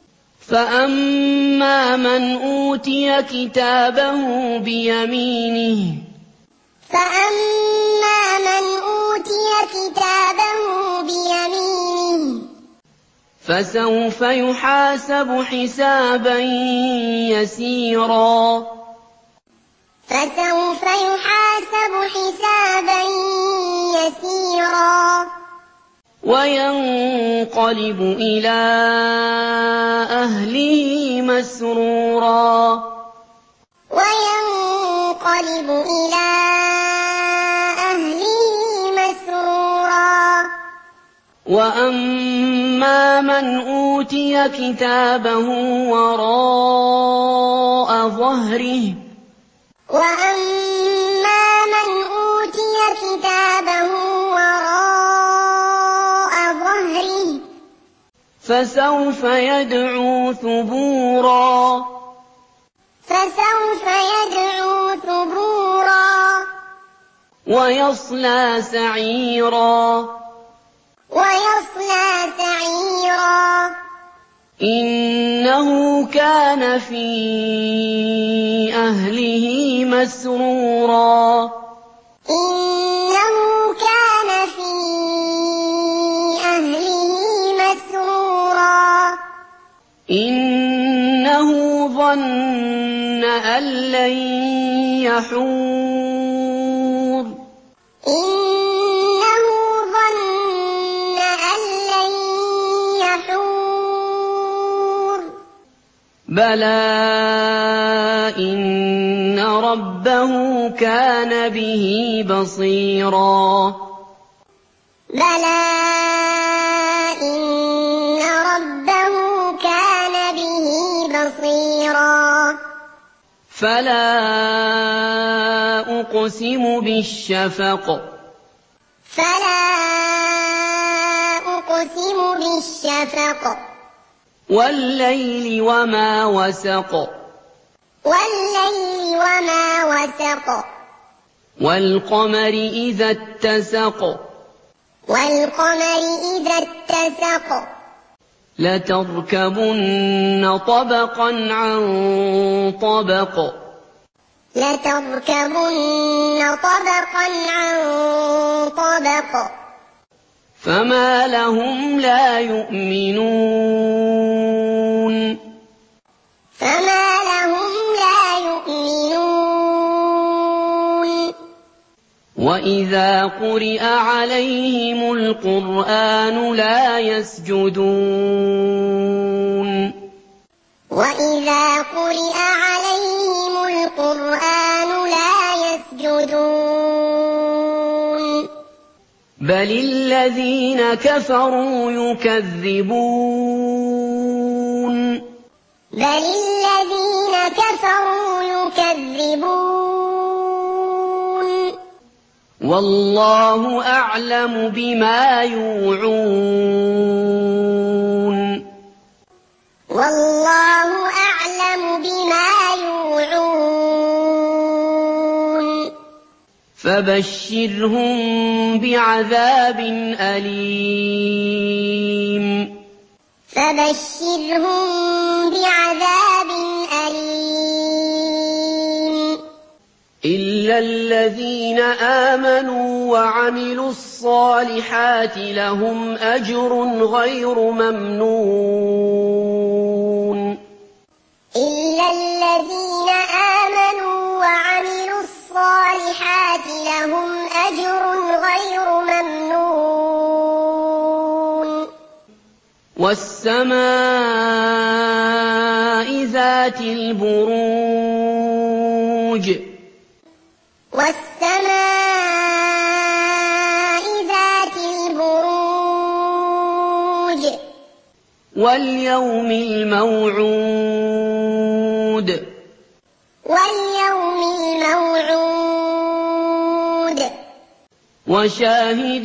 Speaker 1: فأما من أوتي كتابه بيمينه
Speaker 2: فأما من أوتي كتابه بيمينه
Speaker 1: فسوف يحاسب حسابا يسيرا
Speaker 2: فسوف يحاسب حسابا يسيرا
Speaker 1: وينقلب إلى أهله مسرورا
Speaker 2: وينقلب إلى أهله مسرورا
Speaker 1: وأما من أوتي كتابه وراء ظهره
Speaker 2: وأما من أوتي كتابه وراء ظهره
Speaker 1: فسوف يدعو ثبورا
Speaker 2: فسوف يدعو ثبورا
Speaker 1: ويصلى سعيرا
Speaker 2: ويصلى سعيرا
Speaker 1: إنه كان في أهله مسرورا
Speaker 2: إنه كان في أهله مسرورا
Speaker 1: إنه ظن أن لن يحور
Speaker 2: إنه ظن أن لن يحور
Speaker 1: بلى إن رَبَّهُ كَانَ بِهِ بَصِيرًا
Speaker 2: بَلَىٰ إِنَّ رَبَّهُ كَانَ بِهِ بَصِيرًا
Speaker 1: فَلَا أُقْسِمُ بِالشَّفَقِ
Speaker 2: فَلَا أُقْسِمُ بِالشَّفَقِ
Speaker 1: وَاللَّيْلِ وَمَا وَسَقَ
Speaker 2: وَاللَّيْلِ وَمَا وَسَقَ
Speaker 1: وَالْقَمَرِ إِذَا اتَّسَقَ
Speaker 2: وَالْقَمَرِ إِذَا اتَّسَقَ
Speaker 1: لَتَرْكَبُنَّ طَبَقًا عَن طَبَقٍ
Speaker 2: لَتَرْكَبُنَّ طَبَقًا عَن طَبَقٍ
Speaker 1: فَمَا لَهُمْ لَا يُؤْمِنُونَ
Speaker 2: فَمَا لَهُمْ لَا يُؤْمِنُونَ
Speaker 1: وَإِذَا قُرِئَ عَلَيْهِمُ الْقُرْآنُ لَا يَسْجُدُونَ
Speaker 2: وَإِذَا قُرِئَ عَلَيْهِمُ الْقُرْآنُ لَا يَسْجُدُونَ
Speaker 1: بَلِ الَّذِينَ كَفَرُوا يُكَذِّبُونَ
Speaker 2: بَلِ الَّذِينَ كَفَرُوا يُكَذِّبُونَ
Speaker 1: وَاللَّهُ أَعْلَمُ بِمَا يُوعُونَ
Speaker 2: وَاللَّهُ أَعْلَمُ بِمَا يُوعُونَ
Speaker 1: فَبَشِّرْهُم بِعَذَابٍ أَلِيمٍ
Speaker 2: فَبَشِّرْهُم بِعَذَابٍ أَلِيمٍ
Speaker 1: إِلَّا الَّذِينَ آمَنُوا وَعَمِلُوا الصَّالِحَاتِ لَهُمْ أَجْرٌ غَيْرُ مَمْنُونٍ
Speaker 2: إِلَّا الَّذِينَ آمَنُوا وَعَمِلُوا الصَّالِحَاتِ لَهُمْ أَجْرٌ غَيْرُ مَمْنُونٍ
Speaker 1: وَالسَّمَاءِ ذَاتِ الْبُرُوجِ
Speaker 2: وَالسَّمَاءِ ذَاتِ الْبُرُوجِ
Speaker 1: وَالْيَوْمِ الْمَوْعُودِ
Speaker 2: وَالْيَوْمِ الْمَوْعُودِ
Speaker 1: وَشَاهِدٍ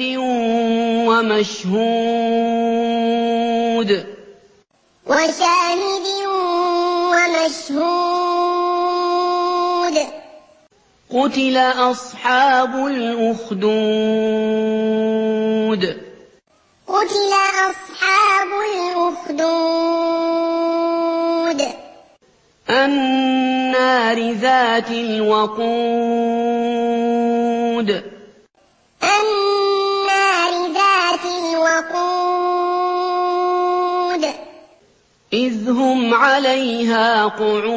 Speaker 1: وَمَشْهُودٍ
Speaker 2: وَشَاهِدٍ وَمَشْهُودٍ
Speaker 1: قُتِلَ أَصْحَابُ الْأُخْدُودِ
Speaker 2: قُتِلَ أَصْحَابُ الْأُخْدُودِ
Speaker 1: النَّارِ ذَاتِ الْوَقُودِ
Speaker 2: النَّارِ ذَاتِ الْوَقُودِ
Speaker 1: إِذْ هُمْ عَلَيْهَا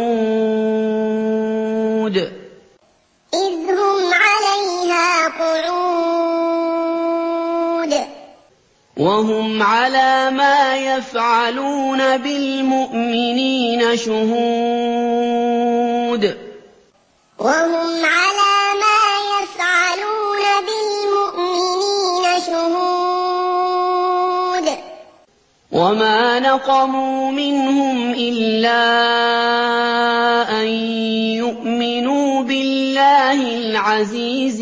Speaker 1: قُعُودٌ
Speaker 2: إِذْ هُمْ عَلَيْهَا قُعُودٌ
Speaker 1: وَهُمْ عَلَىٰ مَا يَفْعَلُونَ بِالْمُؤْمِنِينَ شُهُودٌ
Speaker 2: وَهُمْ عَلَىٰ مَا يَفْعَلُونَ بِالْمُؤْمِنِينَ شُهُودٌ
Speaker 1: وَمَا نَقَمُوا مِنْهُمْ إِلَّا أَن يُؤْمِنُوا بِاللَّهِ الْعَزِيزِ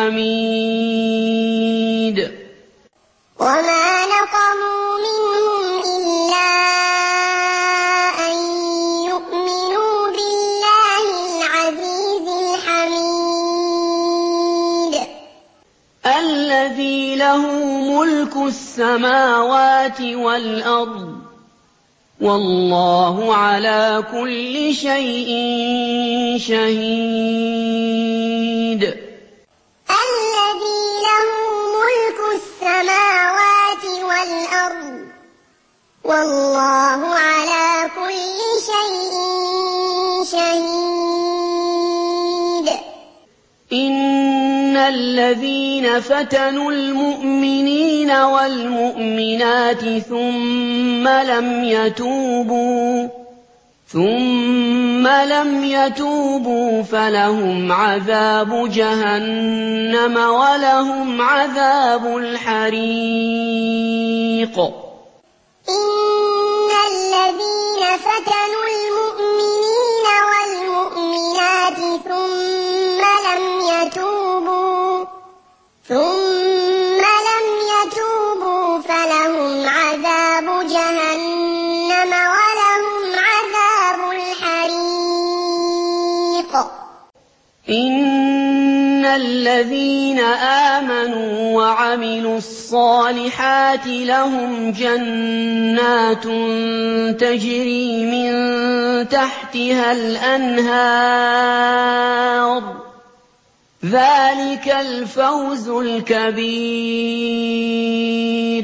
Speaker 1: الْحَمِيدِ
Speaker 2: وَمَا نَقَمُوا مِنْهُمْ إِلَّا أَن يُؤْمِنُوا بِاللَّهِ الْعَزِيزِ الْحَمِيدِ
Speaker 1: الَّذِي لَهُ مُلْكُ السَّمَاوَاتِ وَالْأَرْضِ وَاللَّهُ عَلَىٰ كُلِّ شَيْءٍ شَهِيدٌ
Speaker 2: الَّذِي لَهُ مُلْكُ السَّمَاوَاتِ وَالْأَرْضِ وَاللَّهُ عَلَىٰ كُلِّ شَيْءٍ شَهِيدٌ
Speaker 1: إِنَّ الَّذِينَ فَتَنُوا الْمُؤْمِنِينَ وَالْمُؤْمِنَاتِ ثُمَّ لَمْ يَتُوبُوا ثم لم يتوبوا فلهم عذاب جهنم ولهم عذاب الحريق
Speaker 2: إن الذين فتنوا المؤمنين والمؤمنات ثم لم يتوبوا فلهم عذاب جهنم ولهم عذاب الحريق
Speaker 1: إن الذين آمنوا وعملوا الصالحات لهم جنات تجري من تحتها الأنهار ذلك الفوز الكبير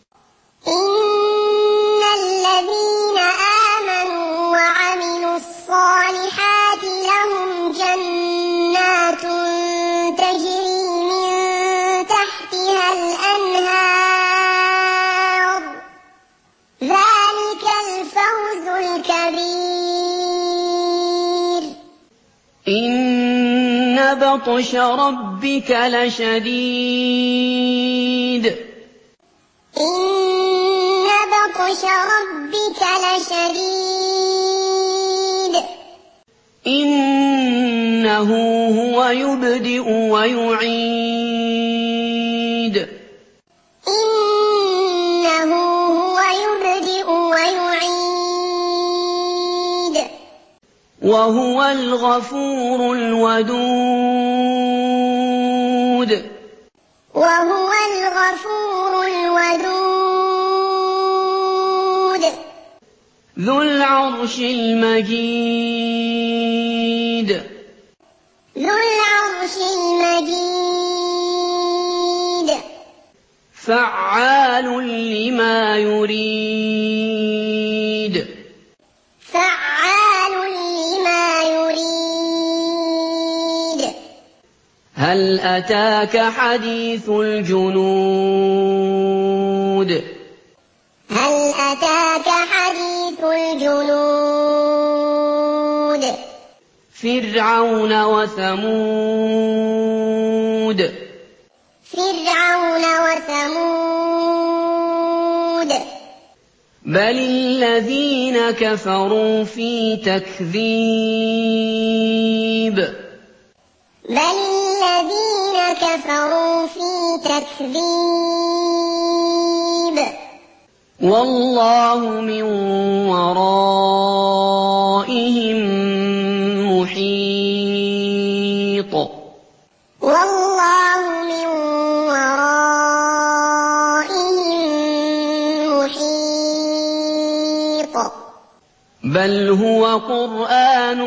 Speaker 2: إن الذين آمنوا وعملوا الصالحات لهم جنات تجري من تحتها الأنهار ذلك الفوز الكبير
Speaker 1: إن بطش ربك لشديد
Speaker 2: إن بطش ربك لشديد
Speaker 1: إنه هو يبدئ ويعيد
Speaker 2: إنه هو يبدئ ويعيد
Speaker 1: وهو الغفور الودود
Speaker 2: وهو الغفور الودود
Speaker 1: ذو العرش المجيد
Speaker 2: ذو العرش المجيد
Speaker 1: فعال لما يريد
Speaker 2: فعال لما يريد
Speaker 1: هل أتاك حديث الجنود
Speaker 2: هل أتاك حديث الجنود
Speaker 1: فرعون وثمود
Speaker 2: فرعون وثمود
Speaker 1: بل الذين كفروا في تكذيب
Speaker 2: بل الذين كفروا في تكذيب
Speaker 1: والله من ورائهم محيط
Speaker 2: والله من ورائهم محيط
Speaker 1: بل هو قرآن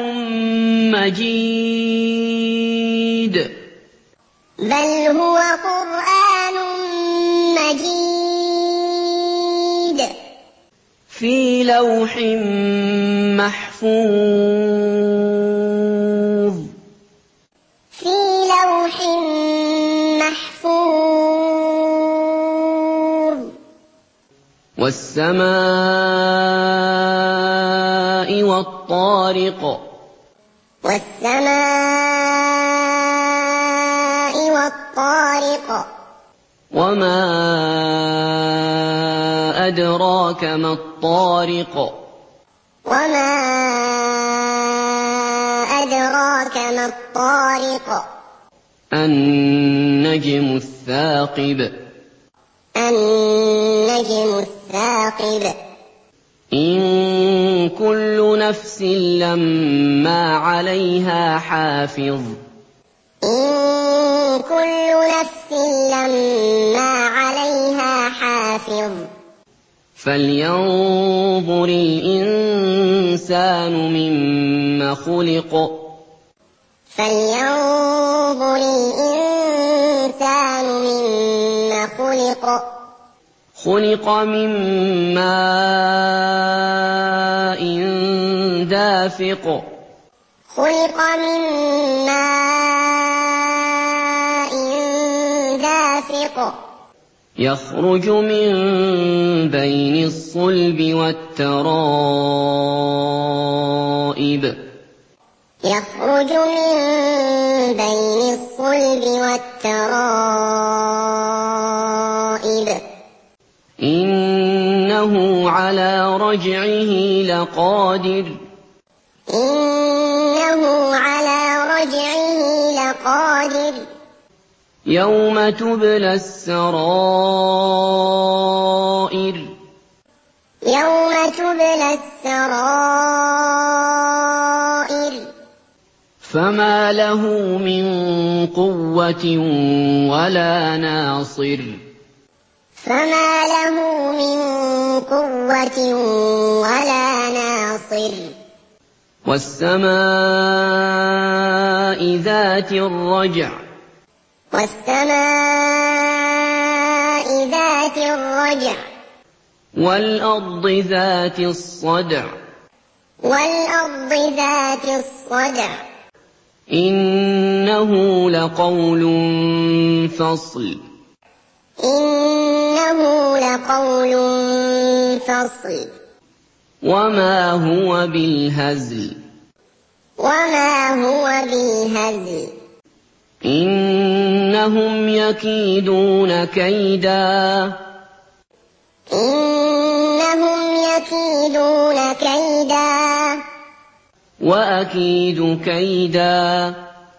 Speaker 1: مجيد
Speaker 2: بل هو قرآن مجيد
Speaker 1: في لوح محفوظ
Speaker 2: في لوح محفوظ
Speaker 1: والسماء والطارق
Speaker 2: والسماء والطارق
Speaker 1: وما أدراك ما الطارق
Speaker 2: وما أدراك ما الطارق
Speaker 1: النجم الثاقب
Speaker 2: النجم الثاقب
Speaker 1: إن كل نفس لما عليها حافظ
Speaker 2: إن كل نفس لما عليها حافظ
Speaker 1: فلينظر الإنسان مما خلق
Speaker 2: فلينظر الإنسان مما خلق
Speaker 1: خلق من ماء دافق
Speaker 2: خلق من ماء دافق
Speaker 1: يخرج من بين الصلب والترائب
Speaker 2: يخرج من بين الصلب والترائب
Speaker 1: إنه على رجعه لقادر
Speaker 2: إنه على رجعه لقادر
Speaker 1: يوم تبلى السرائر
Speaker 2: يوم تبلى السرائر
Speaker 1: فما له من قوة ولا ناصر
Speaker 2: فما له من قوة ولا ناصر
Speaker 1: والسماء ذات الرجع
Speaker 2: والسماء ذات الرجع
Speaker 1: والأرض ذات الصدع
Speaker 2: والأرض ذات الصدع
Speaker 1: إنه لقول فصل
Speaker 2: إنه لقول فصل
Speaker 1: وما هو بالهزل
Speaker 2: وما هو بالهزل
Speaker 1: إنهم يكيدون كيدا
Speaker 2: إنهم يكيدون كيدا
Speaker 1: وأكيد كيدا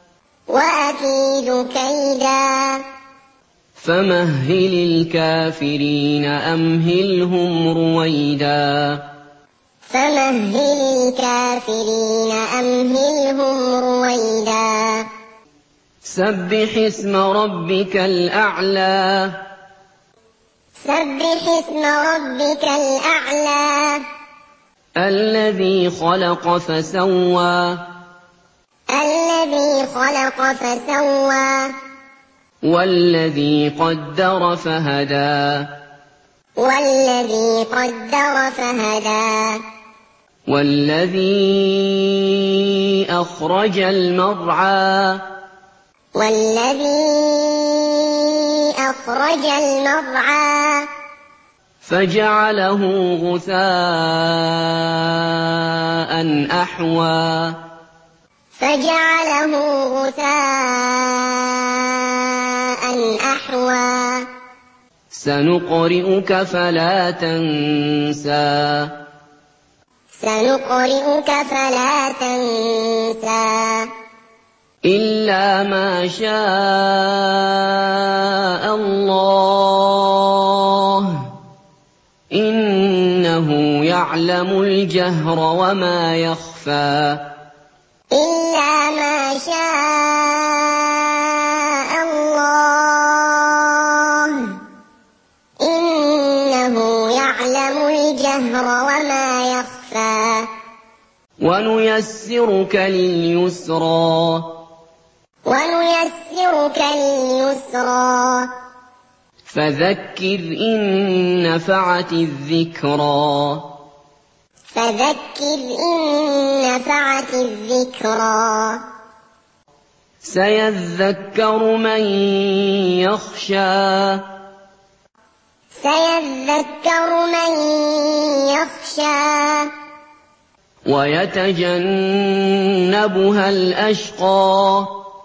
Speaker 2: وأكيد كيدا
Speaker 1: فمهل الكافرين أمهلهم رويدا
Speaker 2: فمهل الكافرين أمهلهم رويدا
Speaker 1: سبح اسم ربك الأعلى
Speaker 2: سبح اسم ربك الأعلى
Speaker 1: الذي خلق فسوى
Speaker 2: الذي خلق فسوى
Speaker 1: والذي قدر فهدى
Speaker 2: والذي قدر فهدى
Speaker 1: والذي أخرج المرعى
Speaker 2: والذي أخرج المرعى
Speaker 1: فجعله غثاء أحوى
Speaker 2: فجعله غثاء أحوى
Speaker 1: سنقرئك فلا تنسى
Speaker 2: سنقرئك فلا تنسى
Speaker 1: إلا ما شاء الله إنه يعلم الجهر وما يخفى
Speaker 2: إلا ما شاء الله إنه يعلم الجهر وما يخفى
Speaker 1: ونيسرك لليسرى
Speaker 2: ونيسرك لليسرى
Speaker 1: فذكر إن نفعت الذكرى
Speaker 2: فذكر إن نفعت الذكرى
Speaker 1: سيذكر من يخشى
Speaker 2: سيذكر من يخشى
Speaker 1: ويتجنبها الأشقى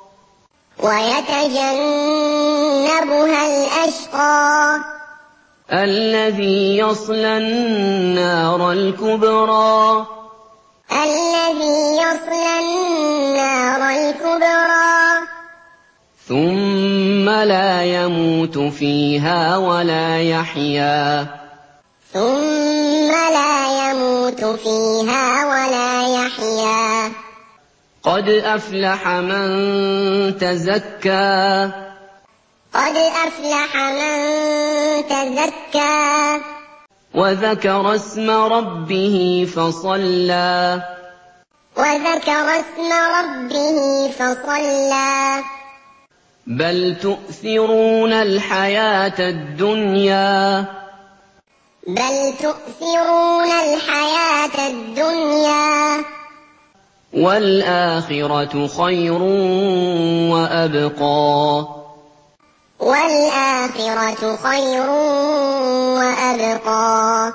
Speaker 2: ويتجنبها الأشقى
Speaker 1: الذي يصلى النار الكبرى
Speaker 2: الذي يصلى النار الكبرى
Speaker 1: ثم لا يموت فيها ولا يحيا
Speaker 2: ثم لا يموت فيها ولا يحيا
Speaker 1: قد أفلح من تزكى
Speaker 2: قد أفلح من تزكى
Speaker 1: وذكر اسم ربه فصلى
Speaker 2: وذكر اسم ربه فصلى
Speaker 1: بل تؤثرون الحياة الدنيا
Speaker 2: بل تؤثرون الحياة الدنيا
Speaker 1: والآخرة خير وأبقى
Speaker 2: والآخرة خير وأبقى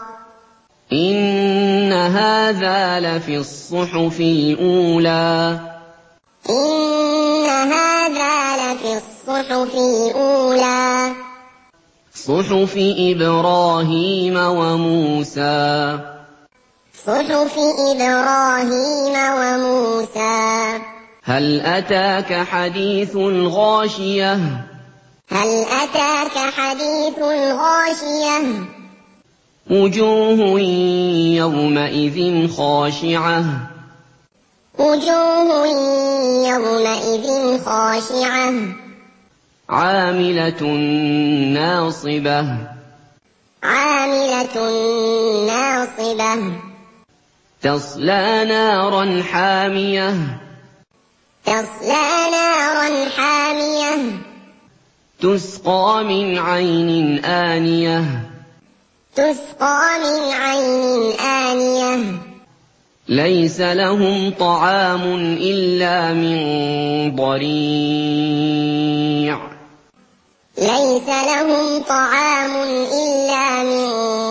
Speaker 1: إن هذا لفي الصحف الأولى
Speaker 2: إن هذا لفي الصحف الأولى
Speaker 1: صحف إبراهيم وموسى
Speaker 2: صحف إبراهيم وموسى
Speaker 1: هل أتاك حديث الغاشية
Speaker 2: هل أتاك حديث الغاشية
Speaker 1: وجوه يومئذ خاشعة
Speaker 2: وجوه يومئذ خاشعة
Speaker 1: عاملة ناصبة
Speaker 2: عاملة ناصبة
Speaker 1: تصلى نارا حامية
Speaker 2: تصلى نارا حامية
Speaker 1: تسقى من عين آنية
Speaker 2: تسقى من عين آنية
Speaker 1: ليس لهم طعام إلا من ضريع
Speaker 2: ليس لهم طعام إلا من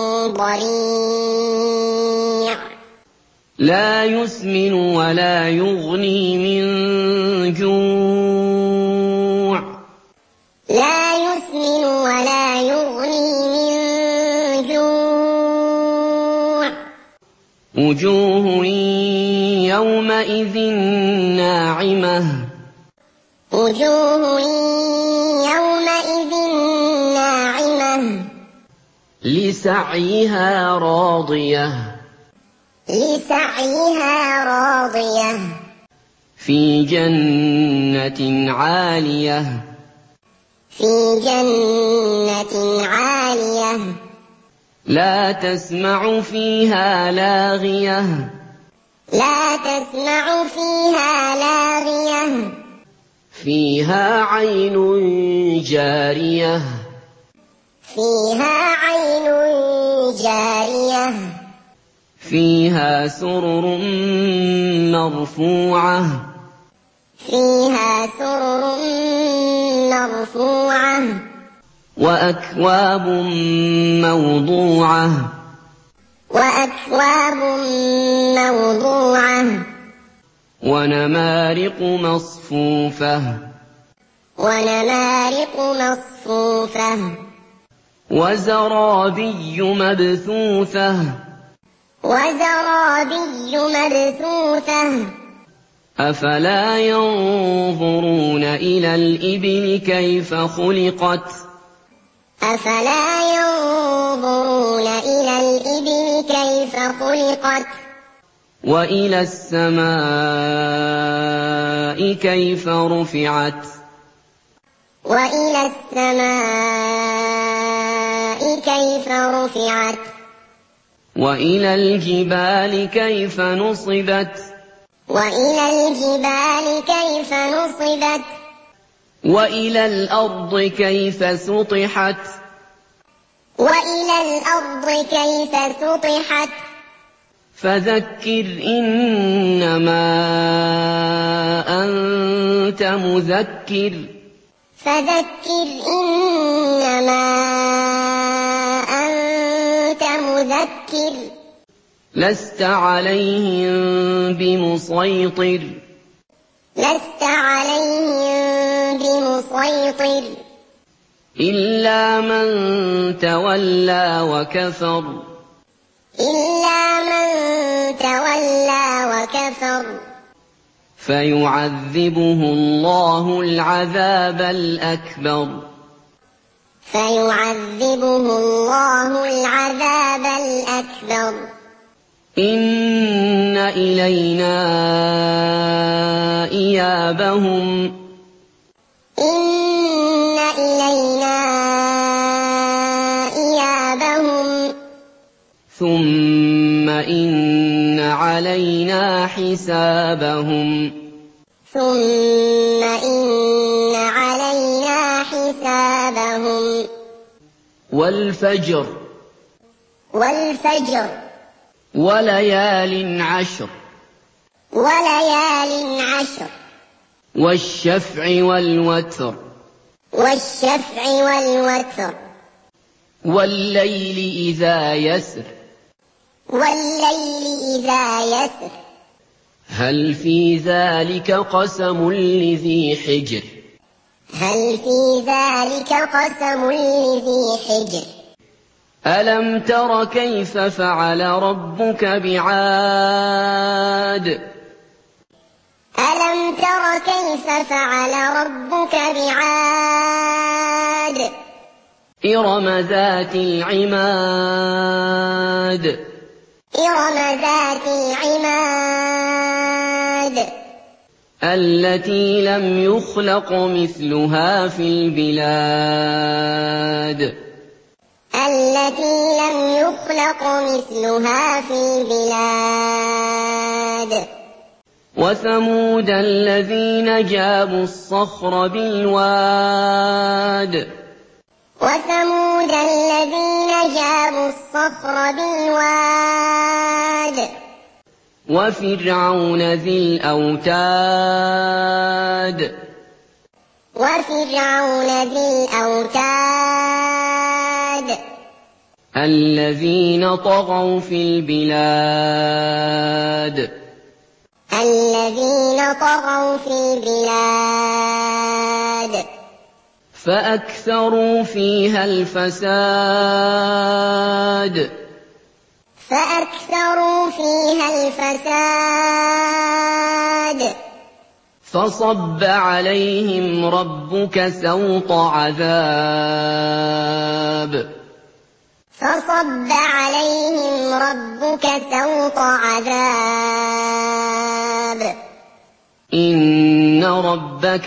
Speaker 2: ضريع
Speaker 1: لا يسمن ولا يغني من جوع
Speaker 2: لا يسمن ولا يغني من جوع
Speaker 1: وجوه يومئذ ناعمة
Speaker 2: وجوه يومئذ ناعمة
Speaker 1: لسعيها راضية
Speaker 2: لسعيها راضية
Speaker 1: في جنة عالية
Speaker 2: في جنة عالية
Speaker 1: لا تسمع فيها لاغية
Speaker 2: لا تسمع فيها لاغية
Speaker 1: فيها عين جارية
Speaker 2: فيها عين جارية
Speaker 1: فيها سرر مرفوعة
Speaker 2: فيها سرر مرفوعة
Speaker 1: وأكواب موضوعة
Speaker 2: وأكواب موضوعة
Speaker 1: ونمارق مصفوفة
Speaker 2: ونمارق مصفوفة
Speaker 1: وزرابي مبثوثة
Speaker 2: وزرابي مبثوثة
Speaker 1: أفلا ينظرون إلى الإبل كيف خلقت
Speaker 2: أفلا ينظرون إلى الإبل كيف خلقت
Speaker 1: وإلى السماء كيف رفعت
Speaker 2: وإلى السماء كيف رفعت
Speaker 1: وإلى الجبال كيف نصبت
Speaker 2: وإلى الجبال كيف نصبت
Speaker 1: وإلى الأرض كيف سطحت
Speaker 2: وإلى الأرض كيف سطحت
Speaker 1: فذكر إنما أنت مذكر
Speaker 2: فذكر إنما أنت مذكر
Speaker 1: لست عليهم بمسيطر
Speaker 2: لست عليهم بمسيطر
Speaker 1: إلا من تولى وكفر
Speaker 2: إلا من تولى وكفر
Speaker 1: فيعذبه الله العذاب الأكبر
Speaker 2: فيعذبه الله العذاب الأكبر
Speaker 1: إن إلينا إيابهم
Speaker 2: إن إلينا إيابهم
Speaker 1: ثم إن علينا حسابهم
Speaker 2: ثم إن علينا حسابهم
Speaker 1: والفجر
Speaker 2: والفجر
Speaker 1: وليال عشر
Speaker 2: وليال عشر
Speaker 1: والشفع والوتر
Speaker 2: والشفع والوتر
Speaker 1: والليل إذا يسر
Speaker 2: والليل إذا يسر
Speaker 1: هل في ذلك قسم لذي حجر
Speaker 2: هل في ذلك قسم لذي حجر
Speaker 1: ألم تر كيف فعل ربك بعاد
Speaker 2: ألم تر كيف فعل ربك بعاد
Speaker 1: إرم ذات العماد
Speaker 2: إرم ذات العماد
Speaker 1: التي لم يخلق مثلها في البلاد
Speaker 2: التي لم يخلق مثلها في البلاد
Speaker 1: وثمود الذين جابوا الصخر بالواد
Speaker 2: وثمود الذين جابوا الصخر بالواد
Speaker 1: وفرعون ذي الأوتاد
Speaker 2: وفرعون ذي الأوتاد
Speaker 1: الذين طغوا في البلاد
Speaker 2: الذين طغوا في البلاد
Speaker 1: فأكثروا فيها الفساد
Speaker 2: فأكثروا فيها الفساد
Speaker 1: فصب عليهم ربك سوط عذاب
Speaker 2: فصب عليهم ربك سوط عذاب
Speaker 1: إن ربك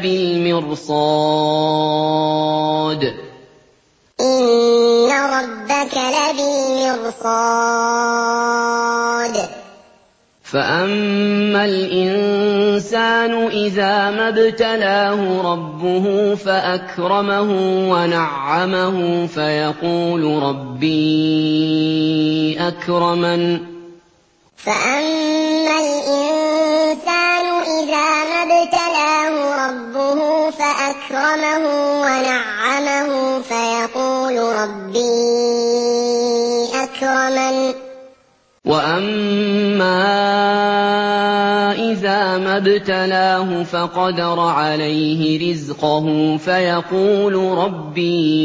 Speaker 1: لبالمرصاد
Speaker 2: إن ربك لبالمرصاد
Speaker 1: فأما الإنسان إذا ما ابتلاه ربه فأكرمه ونعمه فيقول ربي أكرمن
Speaker 2: فأما الإنسان إذا ما ابتلاه ربه فأكرمه ونعمه فيقول ربي أكرمن
Speaker 1: وأما إذا ما ابتلاه فقدر عليه رزقه فيقول ربي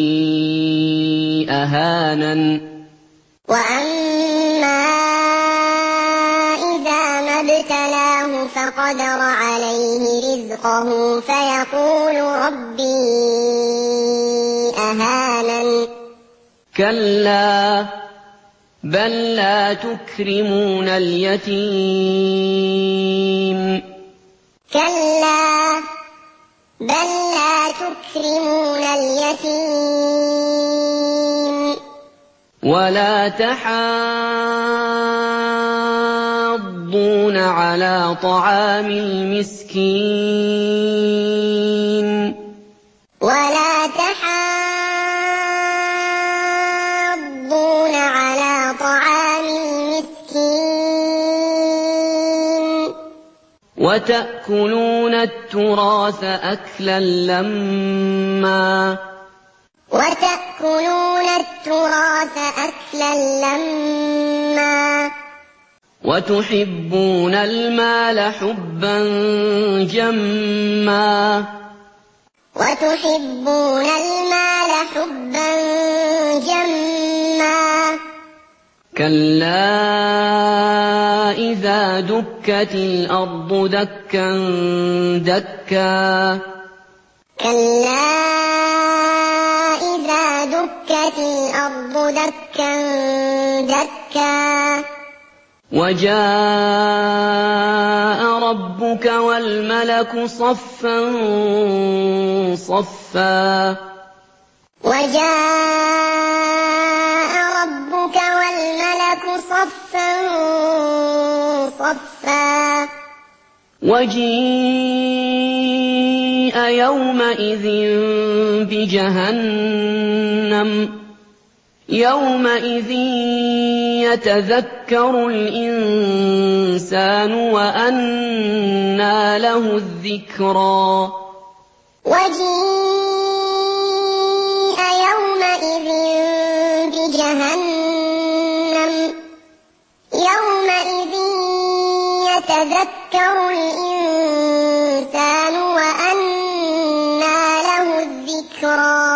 Speaker 1: أهانن
Speaker 2: وأما إذا ما ابتلاه فقدر عليه رزقه فيقول ربي أهانن
Speaker 1: كلا بل لا تكرمون اليتيم
Speaker 2: كلا بل لا تكرمون اليتيم
Speaker 1: ولا تحاضون على طعام المسكين
Speaker 2: ولا تحاضون على طعام المسكين
Speaker 1: وتأكلون التراث أكلا لما
Speaker 2: وتأكلون التراث أكلا لما
Speaker 1: وتحبون المال حبا جما
Speaker 2: وتحبون المال حبا جما
Speaker 1: كلا إذا دكت الأرض دكا دكا
Speaker 2: كلا إذا دكت الأرض دكا دكا
Speaker 1: وجاء ربك والملك صفا صفا
Speaker 2: وجاء ربك والملك صفا صفا
Speaker 1: وجيء يومئذ بجهنم يومئذ يتذكر الإنسان وأنى له الذكرى
Speaker 2: وجيء يتذكر الإنسان وأنى له الذكرى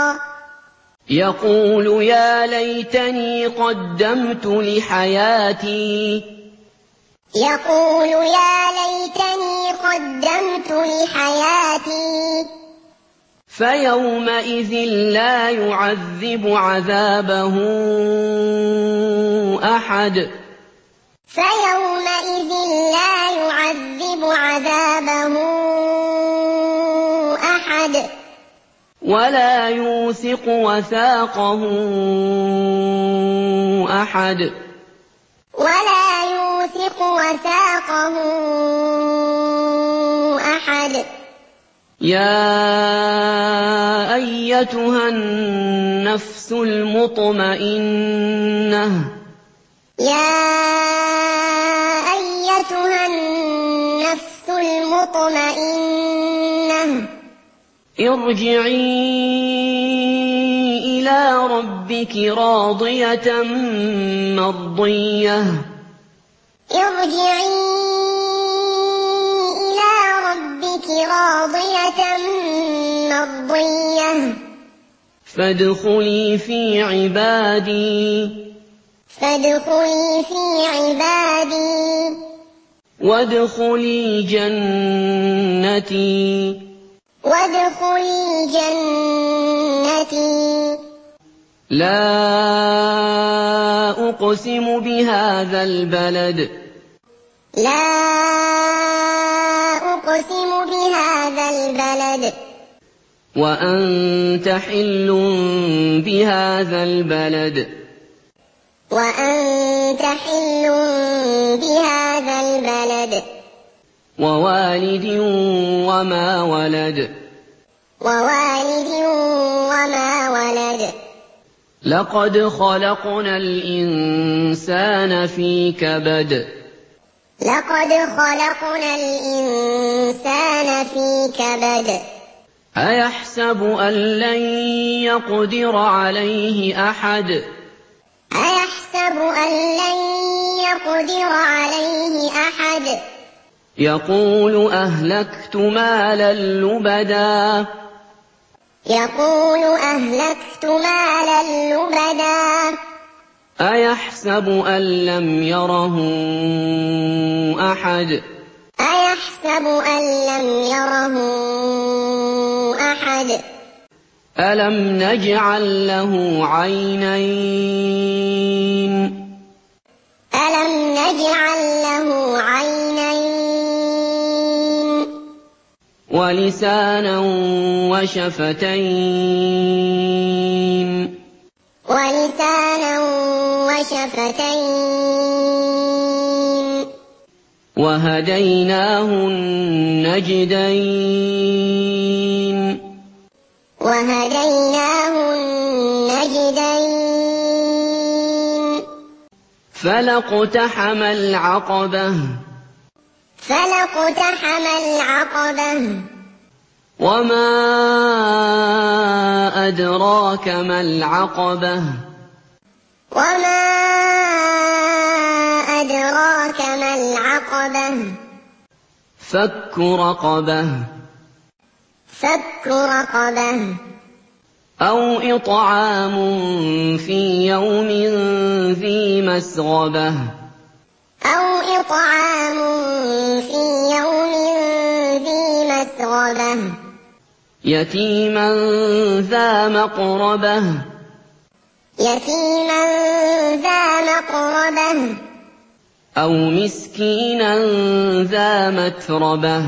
Speaker 1: يقول يا ليتني قدمت لحياتي
Speaker 2: يقول يا ليتني قدمت لحياتي
Speaker 1: فيومئذ لا يعذب عذابه أحد
Speaker 2: فيومئذ لا يعذب عذابه أحد
Speaker 1: ولا يوثق وثاقه أحد
Speaker 2: ولا يوثق وثاقه أحد
Speaker 1: يا أيتها النفس المطمئنة
Speaker 2: يا أيتها النفس المطمئنة
Speaker 1: ارجعي إلى ربك راضية مرضية
Speaker 2: ارجعي إلى ربك راضية مرضية
Speaker 1: فادخلي في عبادي وادخلي جنتي لا أقسم بهذا البلد وأنت حل بهذا البلد ووالد وما ولد لقد خلقنا الإنسان في كبد أيحسب أن لن يقدر عليه أحد يقول أهلكت مالا لبدا أيحسب أن لم يره أحد ألم نجعل له عينين ولسانا وشفتين وهديناه النجدين فلاقتحم العقبة وما أدراك ما العقبة فك رقبة أو إطعام في يوم ذي مسغبة يتيما ذا مقربة أو مسكينا ذا متربة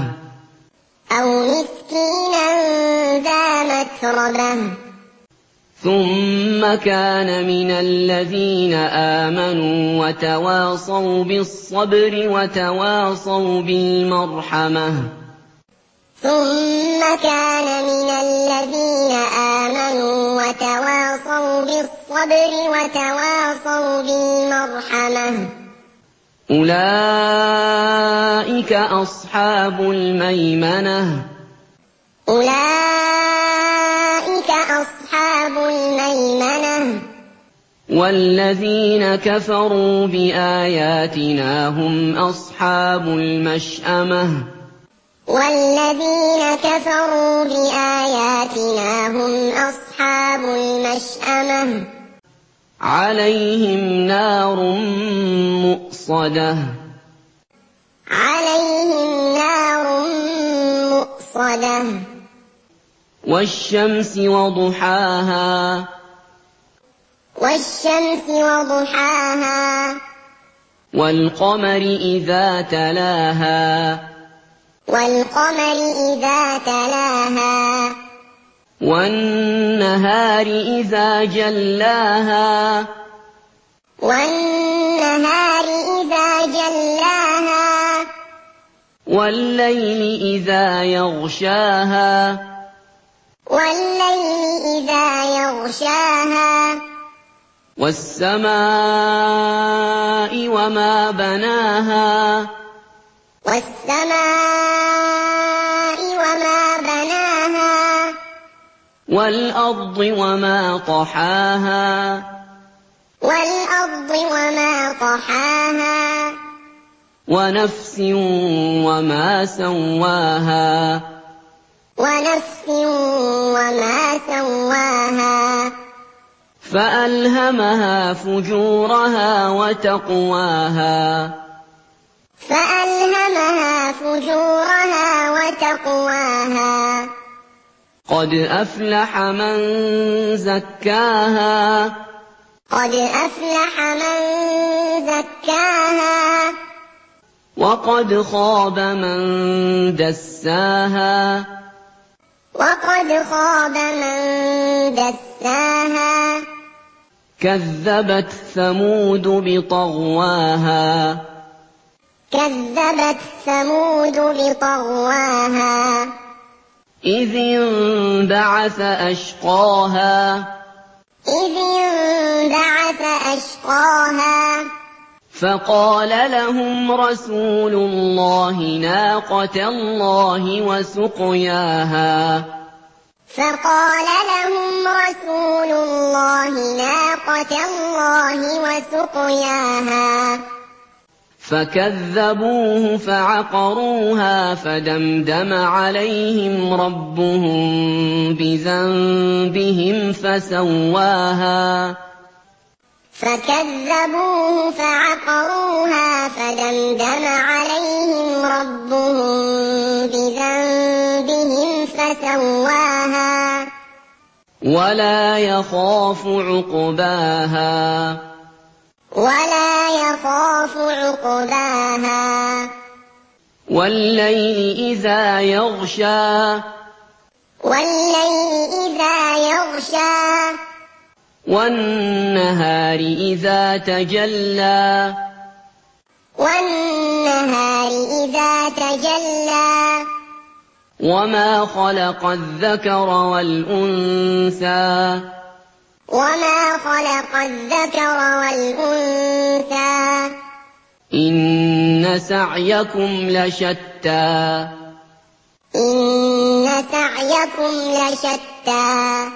Speaker 1: ثم كان من الذين آمنوا وتواصوا بالصبر وتواصوا بالمرحمة أولئك أصحاب الميمنة والذين كفروا بآياتنا هم أصحاب المشأمة
Speaker 2: والذين كفروا بآياتنا هم أصحاب المشأمة
Speaker 1: عليهم نار مؤصدة
Speaker 2: عليهم نار مؤصدة
Speaker 1: والشمس وضحاها
Speaker 2: والشمس وضحاها
Speaker 1: والقمر إذا تلاها
Speaker 2: والقمر إذا تلاها
Speaker 1: والنهار إذا جلاها
Speaker 2: والنهار إذا جلاها
Speaker 1: والليل إذا يغشاها
Speaker 2: والليل إذا يغشاها
Speaker 1: والسماء وما بناها
Speaker 2: والسماء وما بناها
Speaker 1: والأرض وما طحاها
Speaker 2: والأرض وما طحاها
Speaker 1: ونفس وما سواها
Speaker 2: ونفس وما سواها
Speaker 1: فألهمها فجورها وتقواها
Speaker 2: فألهمها فجورها وتقواها
Speaker 1: قد أفلح من زكاها
Speaker 2: قد أفلح من زكاها
Speaker 1: وقد خاب من دساها
Speaker 2: وقد خاب من دساها
Speaker 1: كذبت ثمود بطغواها
Speaker 2: كذبت ثمود بطغواها
Speaker 1: إذ انبعث أشقاها
Speaker 2: إذ انبعث أشقاها
Speaker 1: فقال لهم رسول الله ناقة الله وسقياها
Speaker 2: فقال لهم رسول الله ناقة الله وسقياها
Speaker 1: فكذبوه فعقروها فدمدم عليهم ربهم بذنبهم فسواها
Speaker 2: فكذبوه فعقروها فدمدم عليهم ربهم بذنبهم فسواها
Speaker 1: ولا يخاف عقباها
Speaker 2: ولا يخاف عقباها
Speaker 1: والليل إذا يغشى
Speaker 2: والليل إذا يغشى
Speaker 1: والنهار إذا تجلى
Speaker 2: والنهار إذا تجلى
Speaker 1: وما خلق الذكر والأنثى
Speaker 2: وما خلق الذكر والأنثى
Speaker 1: إن سعيكم لشتى
Speaker 2: إن سعيكم لشتى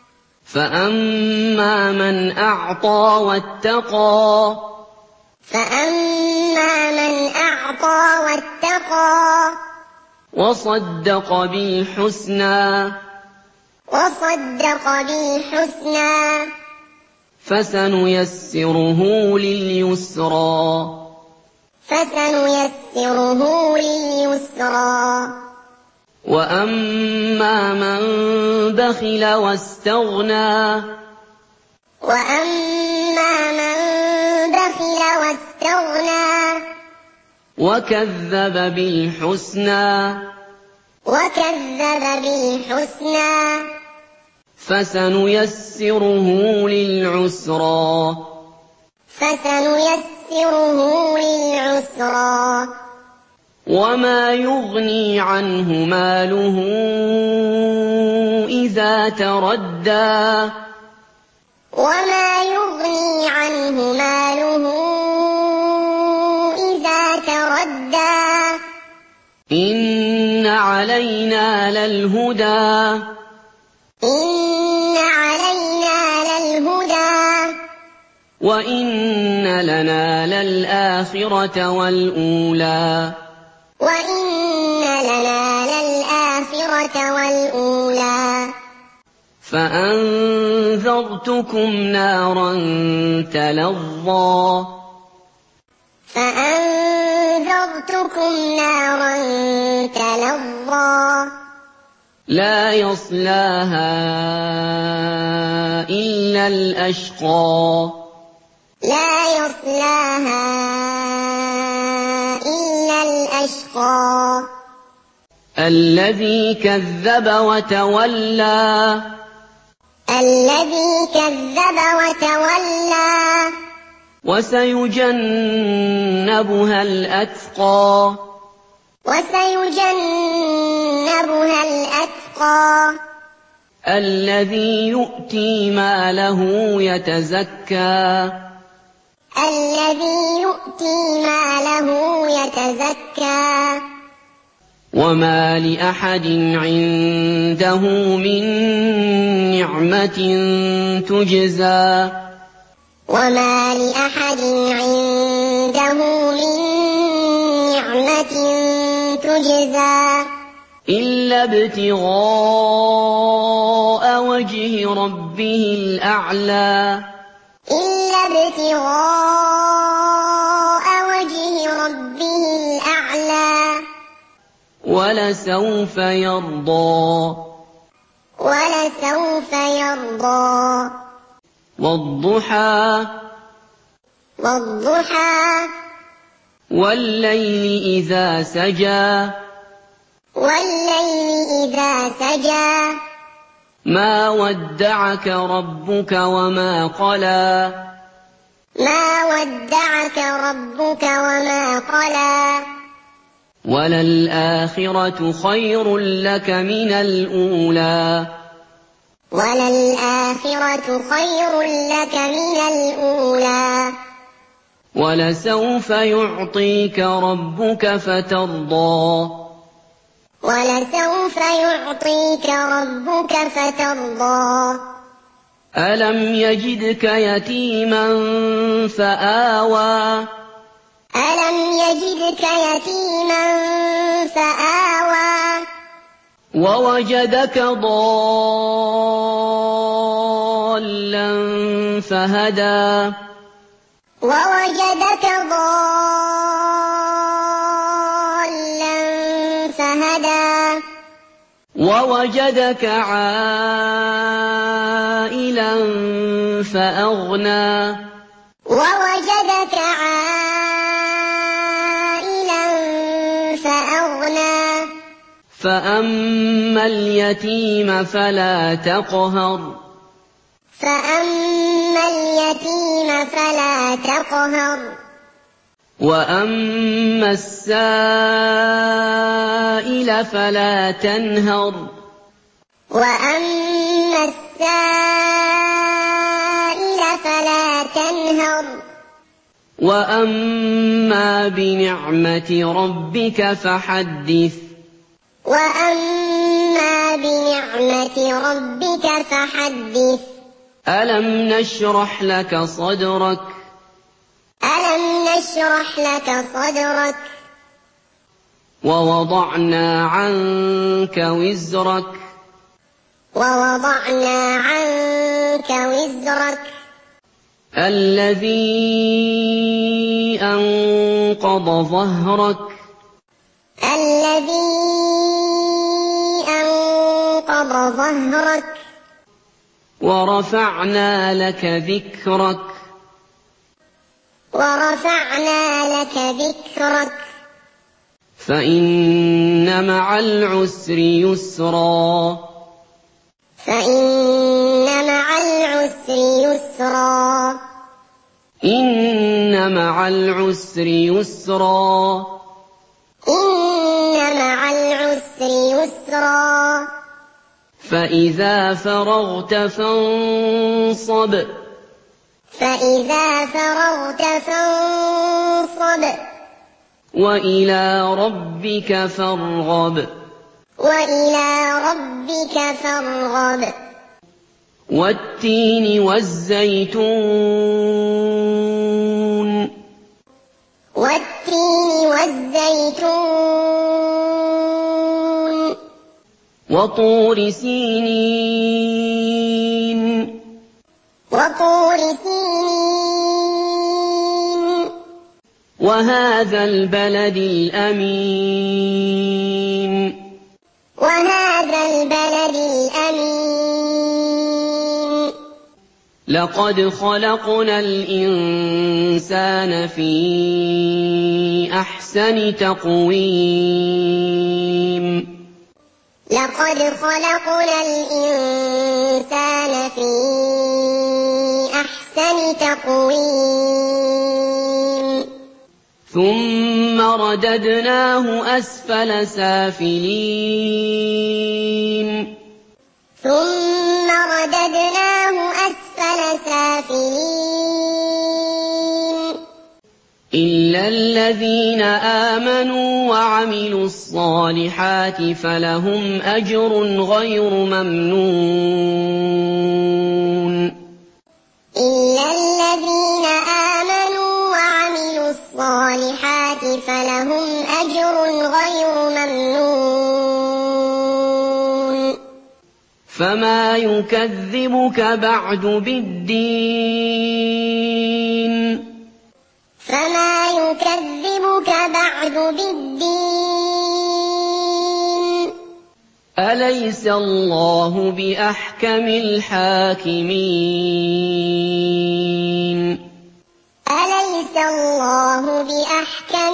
Speaker 1: فأما من أعطى واتقى
Speaker 2: فأما من أعطى واتقى
Speaker 1: وصدق بالحسنى
Speaker 2: وصدق بالحسنى
Speaker 1: فسنيسره لليسرى
Speaker 2: فسنيسره لليسرى
Speaker 1: وأما من بخل واستغنى
Speaker 2: وأما من بخل واستغنى
Speaker 1: وكذب بالحسنى فسنيسره للعسرى وما يغني عنه ماله إذا تردى
Speaker 2: وما يغني عنه ماله إذا تردى
Speaker 1: إن علينا للهدى
Speaker 2: إن علينا للهدى
Speaker 1: وَإِنَّ لَنَا لَلْآخِرَةَ وَالْأُولَىٰ
Speaker 2: وَإِنَّ لَنَا لَلْآخِرَةَ وَالْأُولَىٰ
Speaker 1: فَأَنذَرْتُكُمْ نَارًا تَلَظَّىٰ
Speaker 2: فَأَنذَرْتُكُمْ نَارًا تَلَظَّىٰ
Speaker 1: لَا يَصْلَاهَا إِلَّا الْأَشْقَى
Speaker 2: لَا يَصْلَاهَا إِلَّا الْأَشْقَى
Speaker 1: الَّذِي كَذَّبَ وَتَوَلَّىٰ
Speaker 2: الَّذِي كَذَّبَ وَتَوَلَّىٰ
Speaker 1: وَسَيُجَنَّبُهَا الْأَتْقَى
Speaker 2: وَسَيُجَنَّبُهَا الْأَتْقَى
Speaker 1: الَّذِي يُؤْتِي مَالَهُ يَتَزَكَّىٰ
Speaker 2: الَّذِي يُؤْتِي مَالَهُ يَتَزَكَّىٰ
Speaker 1: وَمَا لِأَحَدٍ عِندَهُ مِن نِّعْمَةٍ تُجْزَىٰ
Speaker 2: وَمَا لِأَحَدٍ عِندَهُ مِن نِّعْمَةٍ تُجْزَىٰ
Speaker 1: إِلَّا ابْتِغَاءَ وَجْهِ رَبِّهِ الْأَعْلَىٰ
Speaker 2: إِلَّا ابْتِغَاءَ وَجْهِ رَبِّهِ الْأَعْلَىٰ
Speaker 1: وَلَسَوْفَ يَرْضَىٰ
Speaker 2: وَلَسَوْفَ يَرْضَىٰ
Speaker 1: وَالضُّحَىٰ
Speaker 2: وَالضُّحَىٰ
Speaker 1: وَاللَّيْلِ إِذَا سَجَىٰ
Speaker 2: وَاللَّيْلِ إِذَا سَجَىٰ
Speaker 1: مَا وَدَّعَكَ رَبُّكَ وَمَا قَلَىٰ
Speaker 2: مَا وَدَّعَكَ رَبُّكَ وَمَا قَلَىٰ
Speaker 1: وَلَلْآخِرَةُ خَيْرٌ لَّكَ مِنَ الْأُولَىٰ
Speaker 2: وَلَلْآخِرَةُ خَيْرٌ لَّكَ مِنَ الْأُولَىٰ
Speaker 1: وَلَسَوْفَ يُعْطِيكَ رَبُّكَ فَتَرْضَىٰ
Speaker 2: وَلَسَوْفَ يُعْطِيكَ رَبُّكَ فَتَرْضَىٰ
Speaker 1: أَلَمْ يَجِدْكَ يَتِيمًا فَآوَىٰ
Speaker 2: أَلَمْ يَجِدْكَ يَتِيمًا فَآوَىٰ
Speaker 1: وَوَجَدَكَ ضَالًّا فَهَدَىٰ
Speaker 2: وَوَجَدَكَ ضَالًّا فَهَدَىٰ
Speaker 1: وَوَجَدَكَ عَائِلًا فَأَغْنَىٰ
Speaker 2: وَوَجَدَكَ عَائِلًا فَأَغْنَىٰ
Speaker 1: فَأَمَّا الْيَتِيمَ فَلَا تَقْهَرْ
Speaker 2: فَأَمَّا الْيَتِيمَ فَلَا تَقْهَرْ
Speaker 1: وَأَمَّا السَّائِلَ فَلَا تَنْهَرْ
Speaker 2: وَأَمَّا السَّائِلَ فَلَا تَنْهَرْ
Speaker 1: وَأَمَّا بِنِعْمَةِ رَبِّكَ فَحَدِّثْ
Speaker 2: وَأَمَّا بِنِعْمَةِ رَبِّكَ فَحَدِّثْ
Speaker 1: أَلَمْ نَشْرَحْ لَكَ صَدْرَكَ
Speaker 2: أَلَمْ نَشْرَحْ لَكَ صَدْرَكَ
Speaker 1: وَوَضَعْنَا عَنكَ وِزْرَكَ
Speaker 2: وَوَضَعْنَا عَنكَ وِزْرَكَ
Speaker 1: الَّذِي أَنقَضَ ظَهْرَكَ
Speaker 2: الَّذِي أَنقَضَ ظَهْرَكَ
Speaker 1: وَرَفَعْنَا لَكَ ذِكْرَكَ
Speaker 2: وَرَفَعْنَا لَكَ ذِكْرَكَ
Speaker 1: فَإِنَّ مَعَ الْعُسْرِ يُسْرًا
Speaker 2: فَإِنَّ مَعَ الْعُسْرِ يُسْرًا
Speaker 1: إِنَّ مَعَ الْعُسْرِ يُسْرًا
Speaker 2: إِنَّ مَعَ الْعُسْرِ يُسْرًا
Speaker 1: فَإِذَا فَرَغْتَ فَانصَبْ
Speaker 2: فَإِذَا فَرَغْتَ فَانصَبْ
Speaker 1: وَإِلَىٰ رَبِّكَ فَارْغَب
Speaker 2: وَإِلَىٰ رَبِّكَ فَارْغَب
Speaker 1: والتين والزيتون
Speaker 2: والتين والزيتون
Speaker 1: وطور سينين
Speaker 2: وطور سينين
Speaker 1: وهذا البلد الأمين
Speaker 2: وهذا البلد الأمين
Speaker 1: لقد خلقنا الإنسان في أحسن تقويم
Speaker 2: لقد خلقنا الإنسان في أحسن تقويم
Speaker 1: ثم رددناه أسفل سافلين
Speaker 2: ثم رددناه أسفل سافلين
Speaker 1: إلا الذين آمنوا وعملوا الصالحات فلهم أجر غير ممنون
Speaker 2: إلا الذين آمنوا وعملوا الصالحات فلهم أجر غير ممنون
Speaker 1: فما يكذبك بعد بالدين
Speaker 2: فما يكذبك بعد بالدين
Speaker 1: أليس الله بأحكم الحاكمين
Speaker 2: أليس الله بأحكم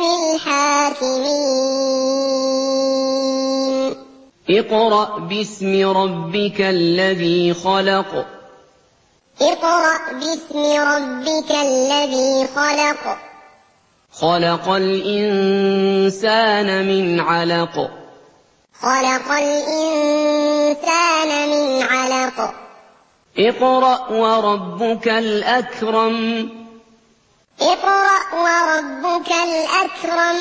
Speaker 2: الحاكمين
Speaker 1: اقرأ باسم ربك الذي خلق
Speaker 2: اقرأ باسم ربك الذي خلق
Speaker 1: خلق الإنسان من علق
Speaker 2: خلق الإنسان من علق
Speaker 1: اقرأ وربك الأكرم
Speaker 2: اقرأ وربك الأكرم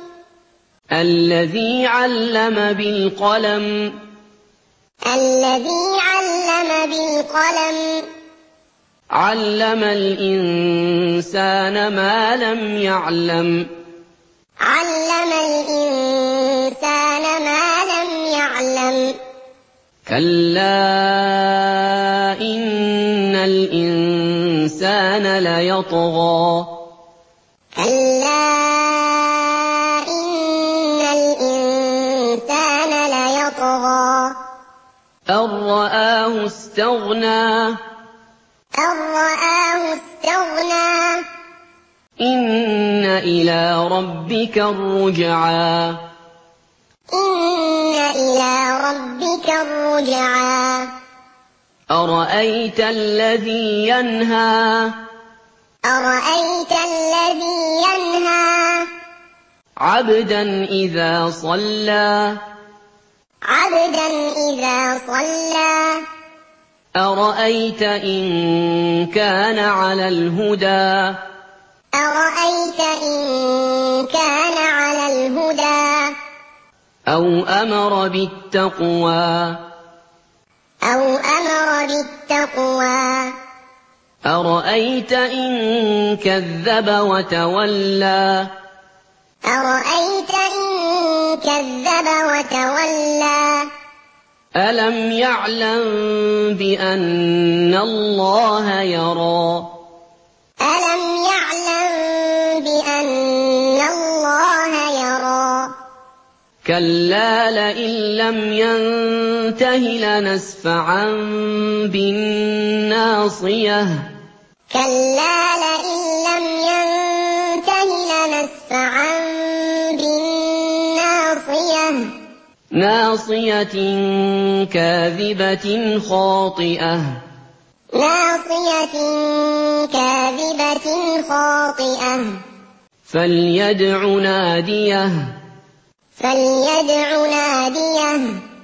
Speaker 1: الذي علم بالقلم
Speaker 2: الذي علم بالقلم
Speaker 1: علم الإنسان ما لم يعلم
Speaker 2: علم الإنسان ما لم يعلم
Speaker 1: كلا إن الإنسان ليطغى
Speaker 2: كلا إن الإنسان ليطغى
Speaker 1: أن رآه استغنى
Speaker 2: أن رآه استغنى
Speaker 1: إن إلى ربك الرجعى
Speaker 2: إن إلى ربك الرجعى
Speaker 1: أرأيت الذي ينهى
Speaker 2: أرأيت الذي ينهى
Speaker 1: عبدا إذا صلى
Speaker 2: عبدا إذا صلى
Speaker 1: أرأيت إن كان على الهدى
Speaker 2: أرأيت إن كان على الهدى
Speaker 1: أو أمر بالتقوى
Speaker 2: أو أمر بالتقوى
Speaker 1: أرأيت إن كذب وتولى
Speaker 2: أرأيت إن كذب وتولى
Speaker 1: ألم يعلم بأن الله يرى
Speaker 2: ألم يعلم بأن الله يرى
Speaker 1: كلا لئن لم ينته لنسفعا بالناصية
Speaker 2: كلا لئن لم ينته لنسفعا بالناصية
Speaker 1: ناصية كاذبة خاطئة
Speaker 2: ناصية كاذبة خاطئة
Speaker 1: فليدع ناديه
Speaker 2: فليدع ناديه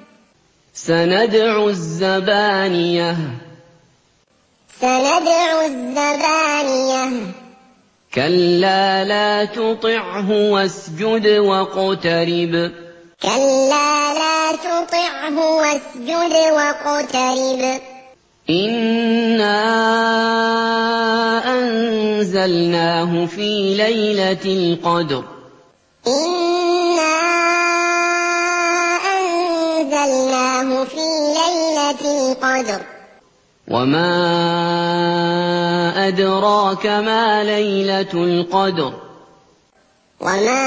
Speaker 1: سندع الزبانية
Speaker 2: سندع الزبانية
Speaker 1: كلا لا تطعه واسجد واقترب
Speaker 2: كلا لا تطعه واسجد واقترب
Speaker 1: إِنَّا أَنزَلْنَاهُ فِي لَيْلَةِ الْقَدْرِ
Speaker 2: إِنَّا أَنزَلْنَاهُ فِي لَيْلَةِ الْقَدْرِ
Speaker 1: وَمَا أَدْرَاكَ مَا لَيْلَةُ الْقَدْرِ
Speaker 2: وَمَا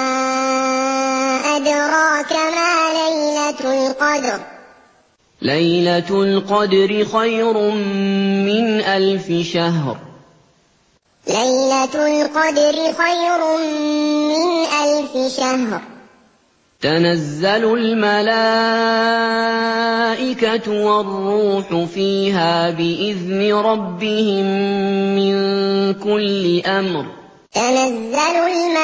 Speaker 2: أَدْرَاكَ مَا لَيْلَةُ الْقَدْرِ
Speaker 1: لَيْلَةُ الْقَدْرِ خَيْرٌ مِّنْ أَلْفِ شَهْرٍ
Speaker 2: لَيْلَةُ الْقَدْرِ خَيْرٌ مِّنْ أَلْفِ شَهْرٍ
Speaker 1: تَنَزَّلُ الْمَلَائِكَةُ وَالرُّوحُ فِيهَا بِإِذْنِ رَبِّهِم مِّن كُلِّ أَمْرٍ
Speaker 2: تَنَزَّلُ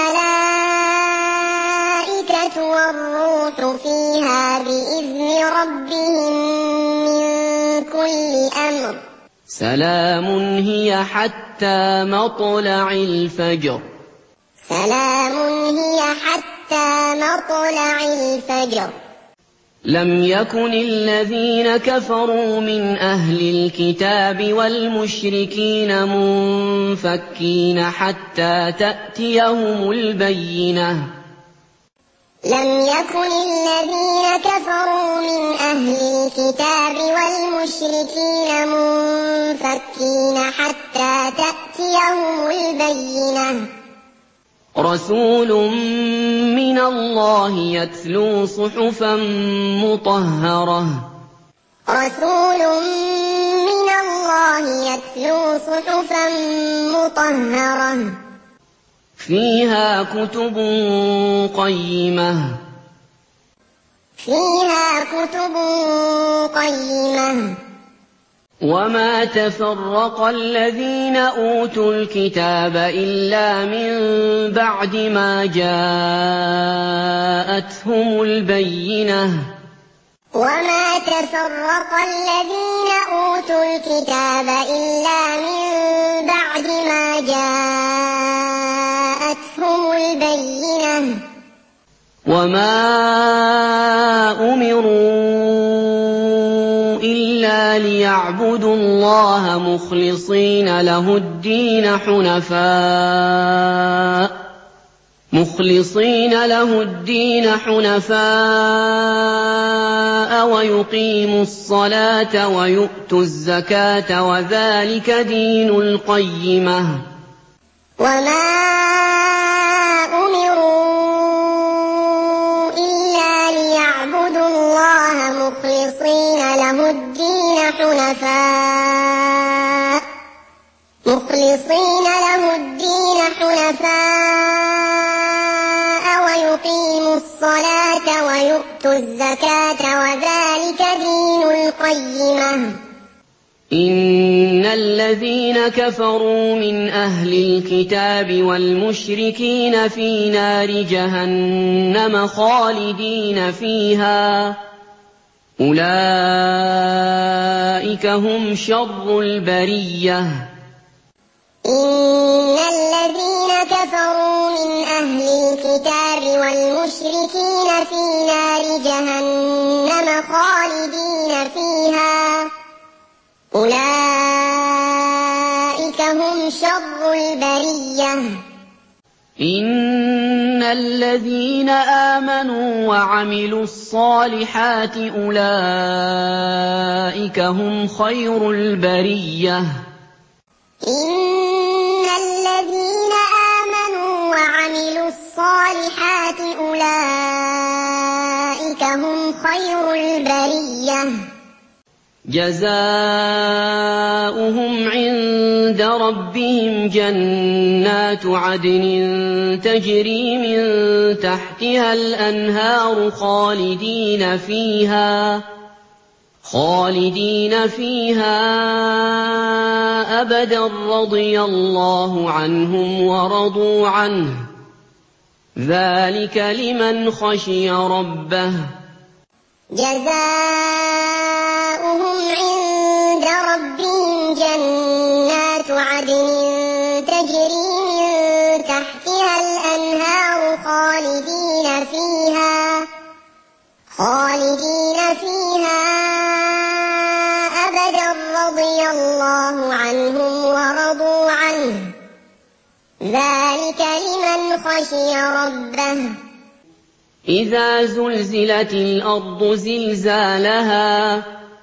Speaker 2: الْمَلَائِكَةُ وَالرُّوحُ فِيهَا بِإِذْنِ رَبِّهِم مِّن كُلِّ أَمْرٍ
Speaker 1: سَلَامٌ هِيَ حَتَّىٰ مَطْلَعِ الْفَجْرِ
Speaker 2: سَلَامٌ هِيَ حَتَّىٰ مَطْلَعِ الْفَجْرِ
Speaker 1: لَمْ يَكُنِ الَّذِينَ كَفَرُوا مِنْ أَهْلِ الْكِتَابِ وَالْمُشْرِكِينَ مُنفَكِّينَ حَتَّىٰ تَأْتِيَهُمُ الْبَيِّنَةُ
Speaker 2: لَمْ يَكُنِ الَّذِينَ كَفَرُوا مِنْ أَهْلِ الْكِتَابِ وَالْمُشْرِكِينَ مُنفَكِّينَ حَتَّىٰ تَأْتِيَهُمُ الْبَيِّنَةُ
Speaker 1: رَسُولٌ مِّنَ اللَّهِ يَتْلُو صُحُفًا مُّطَهَّرَةً
Speaker 2: رَسُولٌ مِّنَ اللَّهِ يَتْلُو صُحُفًا مُّطَهَّرَةً
Speaker 1: فِيهَا كُتُبٌ قَيِّمَةٌ
Speaker 2: فِيهَا كُتُبٌ قَيِّمَةٌ
Speaker 1: وَمَا تَفَرَّقَ الَّذِينَ أُوتُوا الْكِتَابَ إِلَّا مِن بَعْدِ مَا جَاءَتْهُمُ الْبَيِّنَةُ
Speaker 2: وَمَا تَفَرَّقَ الَّذِينَ أُوتُوا الْكِتَابَ إِلَّا مِن بَعْدِ مَا جَاءَتْهُمُ الْبَيِّنَةُ
Speaker 1: وَمَا أُمِرُوا إِلَّا لِيَعْبُدُوا اللَّهَ مُخْلِصِينَ لَهُ الدِّينَ حُنَفَاءَ وَيُقِيمُوا الصَّلَاةَ وَيُؤْتُوا الزَّكَاةَ وَذَٰلِكَ دِينُ الْقَيِّمَةِ
Speaker 2: وَمَا أُمِرُوا إِلَّا لِيَعْبُدُوا اللَّهَ مُخْلِصِينَ لَهُ الدِّينَ حُنَفَاءَ وَيُقِيمُوا الصَّلَاةَ وَيُؤْتُوا الزَّكَاةَ وَذَٰلِكَ دِينُ الْقَيِّمَةِ
Speaker 1: إِنَّ الَّذِينَ كَفَرُوا مِنْ أَهْلِ الْكِتَابِ وَالْمُشْرِكِينَ فِي نَارِ جَهَنَّمَ خَالِدِينَ فِيهَا أُولَٰئِكَ هُمْ شَرُّ الْبَرِيَّةِ
Speaker 2: إِنَّ الَّذِينَ كَفَرُوا مِنْ أَهْلِ الْكِتَابِ وَالْمُشْرِكِينَ فِي نَارِ جَهَنَّمَ خَالِدِينَ فِيهَا أُولَٰئِكَ هُمْ شَرُّ الْبَرِيَّةِ
Speaker 1: إِنَّ الَّذِينَ آمَنُوا وَعَمِلُوا الصَّالِحَاتِ أُولَٰئِكَ هُمْ خَيْرُ الْبَرِيَّةِ
Speaker 2: إِنَّ الَّذِينَ آمَنُوا وَعَمِلُوا الصَّالِحَاتِ أُولَٰئِكَ هُمْ خَيْرُ الْبَرِيَّةِ
Speaker 1: جَزَاؤُهُمْ عِندَ رَبِّهِمْ جَنَّاتُ عَدْنٍ تَجْرِي مِن تَحْتِهَا الْأَنْهَارُ خَالِدِينَ فِيهَا أَبَدًا رَّضِيَ اللَّهُ عَنْهُمْ وَرَضُوا عَنْهُ ۚ ذَٰلِكَ لِمَنْ خَشِيَ رَبَّهُ
Speaker 2: جَزَاؤُهُمْ عِندَ رَبِّهِمْ جَنَّاتُ عَدْنٍ تَجْرِي مِن تَحْتِهَا الْأَنْهَارُ خَالِدِينَ فِيهَا أَبَدًا رَّضِيَ لمن خشي ربه
Speaker 1: إذا زلزلت الأرض زلزالها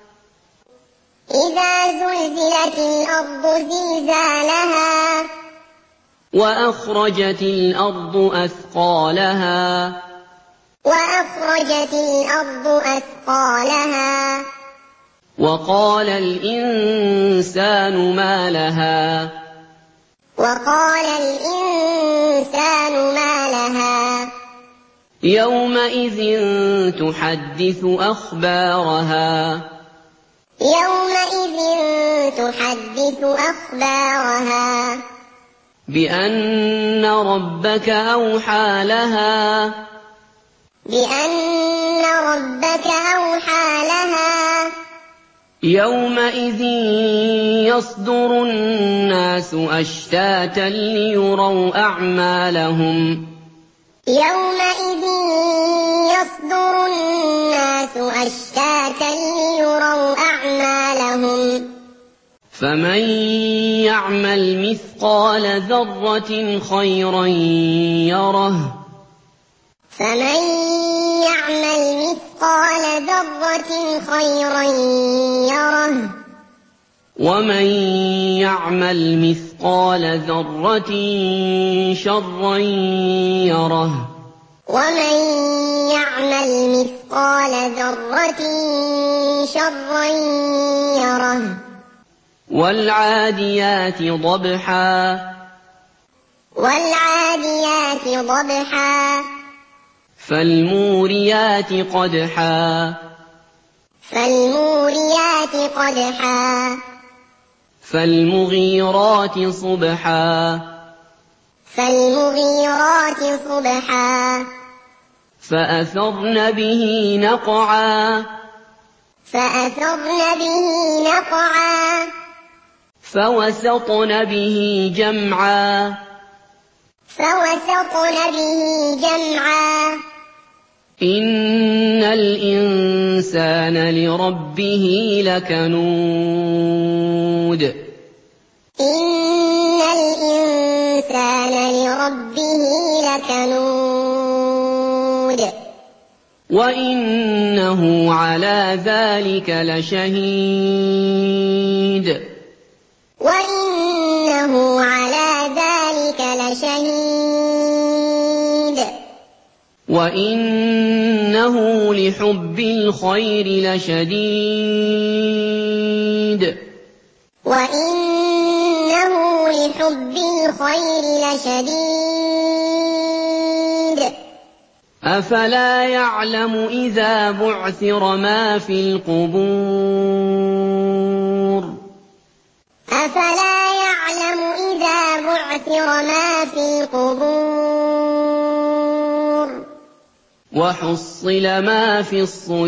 Speaker 2: إذا زلزلت الأرض زلزالها
Speaker 1: وأخرجت الأرض أثقالها
Speaker 2: وأخرجت الأرض أثقالها
Speaker 1: وقال الإنسان ما لها
Speaker 2: وقال الإنسان ما لها
Speaker 1: يومئذ تحدث أخبارها
Speaker 2: يومئذ تحدث أخبارها
Speaker 1: بأن ربك أوحى لها
Speaker 2: بأن ربك أوحى لها
Speaker 1: يومئذ يصدر الناس أشتاتا ليروا أعمالهم
Speaker 2: يومئذ يصدر الناس أشتاتا ليروا أعمالهم
Speaker 1: فمن يعمل مثقال ذرة خيرا يره
Speaker 2: فمن يعمل مثقال ذرة خيرا يره
Speaker 1: ومن يعمل مثقال ذرة شرا يره
Speaker 2: ومن يعمل مثقال ذرة شرا يره
Speaker 1: والعاديات ضبحا
Speaker 2: والعاديات ضبحا
Speaker 1: فالموريات قدحا
Speaker 2: فالموريات قدحا
Speaker 1: فالمغيرات صبحا
Speaker 2: فالمغيرات صبحا
Speaker 1: فأثرن به نقعا
Speaker 2: فأثرن به نقعا
Speaker 1: فوسطن به جمعا
Speaker 2: فوسطن به جمعا
Speaker 1: إن الإنسان لربه لكنود
Speaker 2: إن الإنسان لربه لكنود
Speaker 1: وإنه على ذلك لشهيد
Speaker 2: وإنه على ذلك لشهيد
Speaker 1: وإنه لحب الخير لشديد
Speaker 2: وإنه لحب الخير لشديد
Speaker 1: أفلا يعلم إذا بعثر ما في القبور
Speaker 2: أفلا يعلم إذا بعثر ما في القبور
Speaker 1: وحصل ما في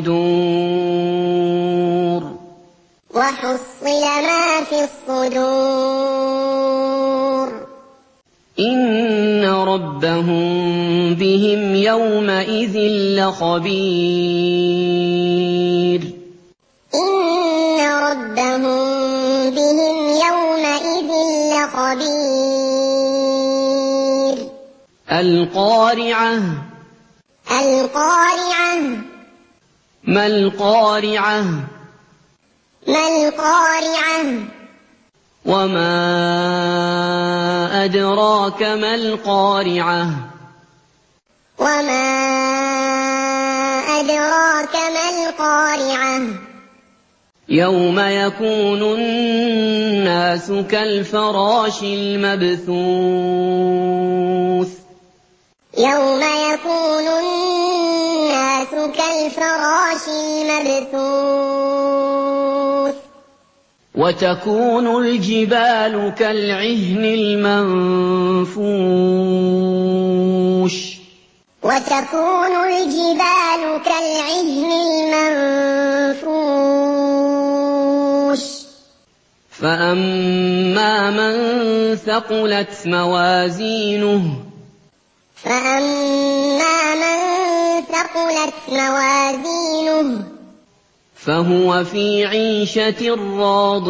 Speaker 1: الصدور
Speaker 2: وحصل ما في الصدور
Speaker 1: إن ربهم بهم يومئذ لخبير
Speaker 2: إن ربهم بهم يومئذ لخبير
Speaker 1: القارعة
Speaker 2: القارعة
Speaker 1: ما القارعة
Speaker 2: ما القارعة
Speaker 1: وما أدراك ما القارعة
Speaker 2: وما أدراك ما القارعة
Speaker 1: يوم يكون الناس كالفراش المبثوث
Speaker 2: يوم يكون الناس كالفراش المبثوث
Speaker 1: وتكون الجبال كالعهن المنفوش
Speaker 2: وتكون الجبال كالعهن المنفوش
Speaker 1: فأما من ثقلت موازينه
Speaker 2: فأما من ثقلت موازينه
Speaker 1: فهو في عيشة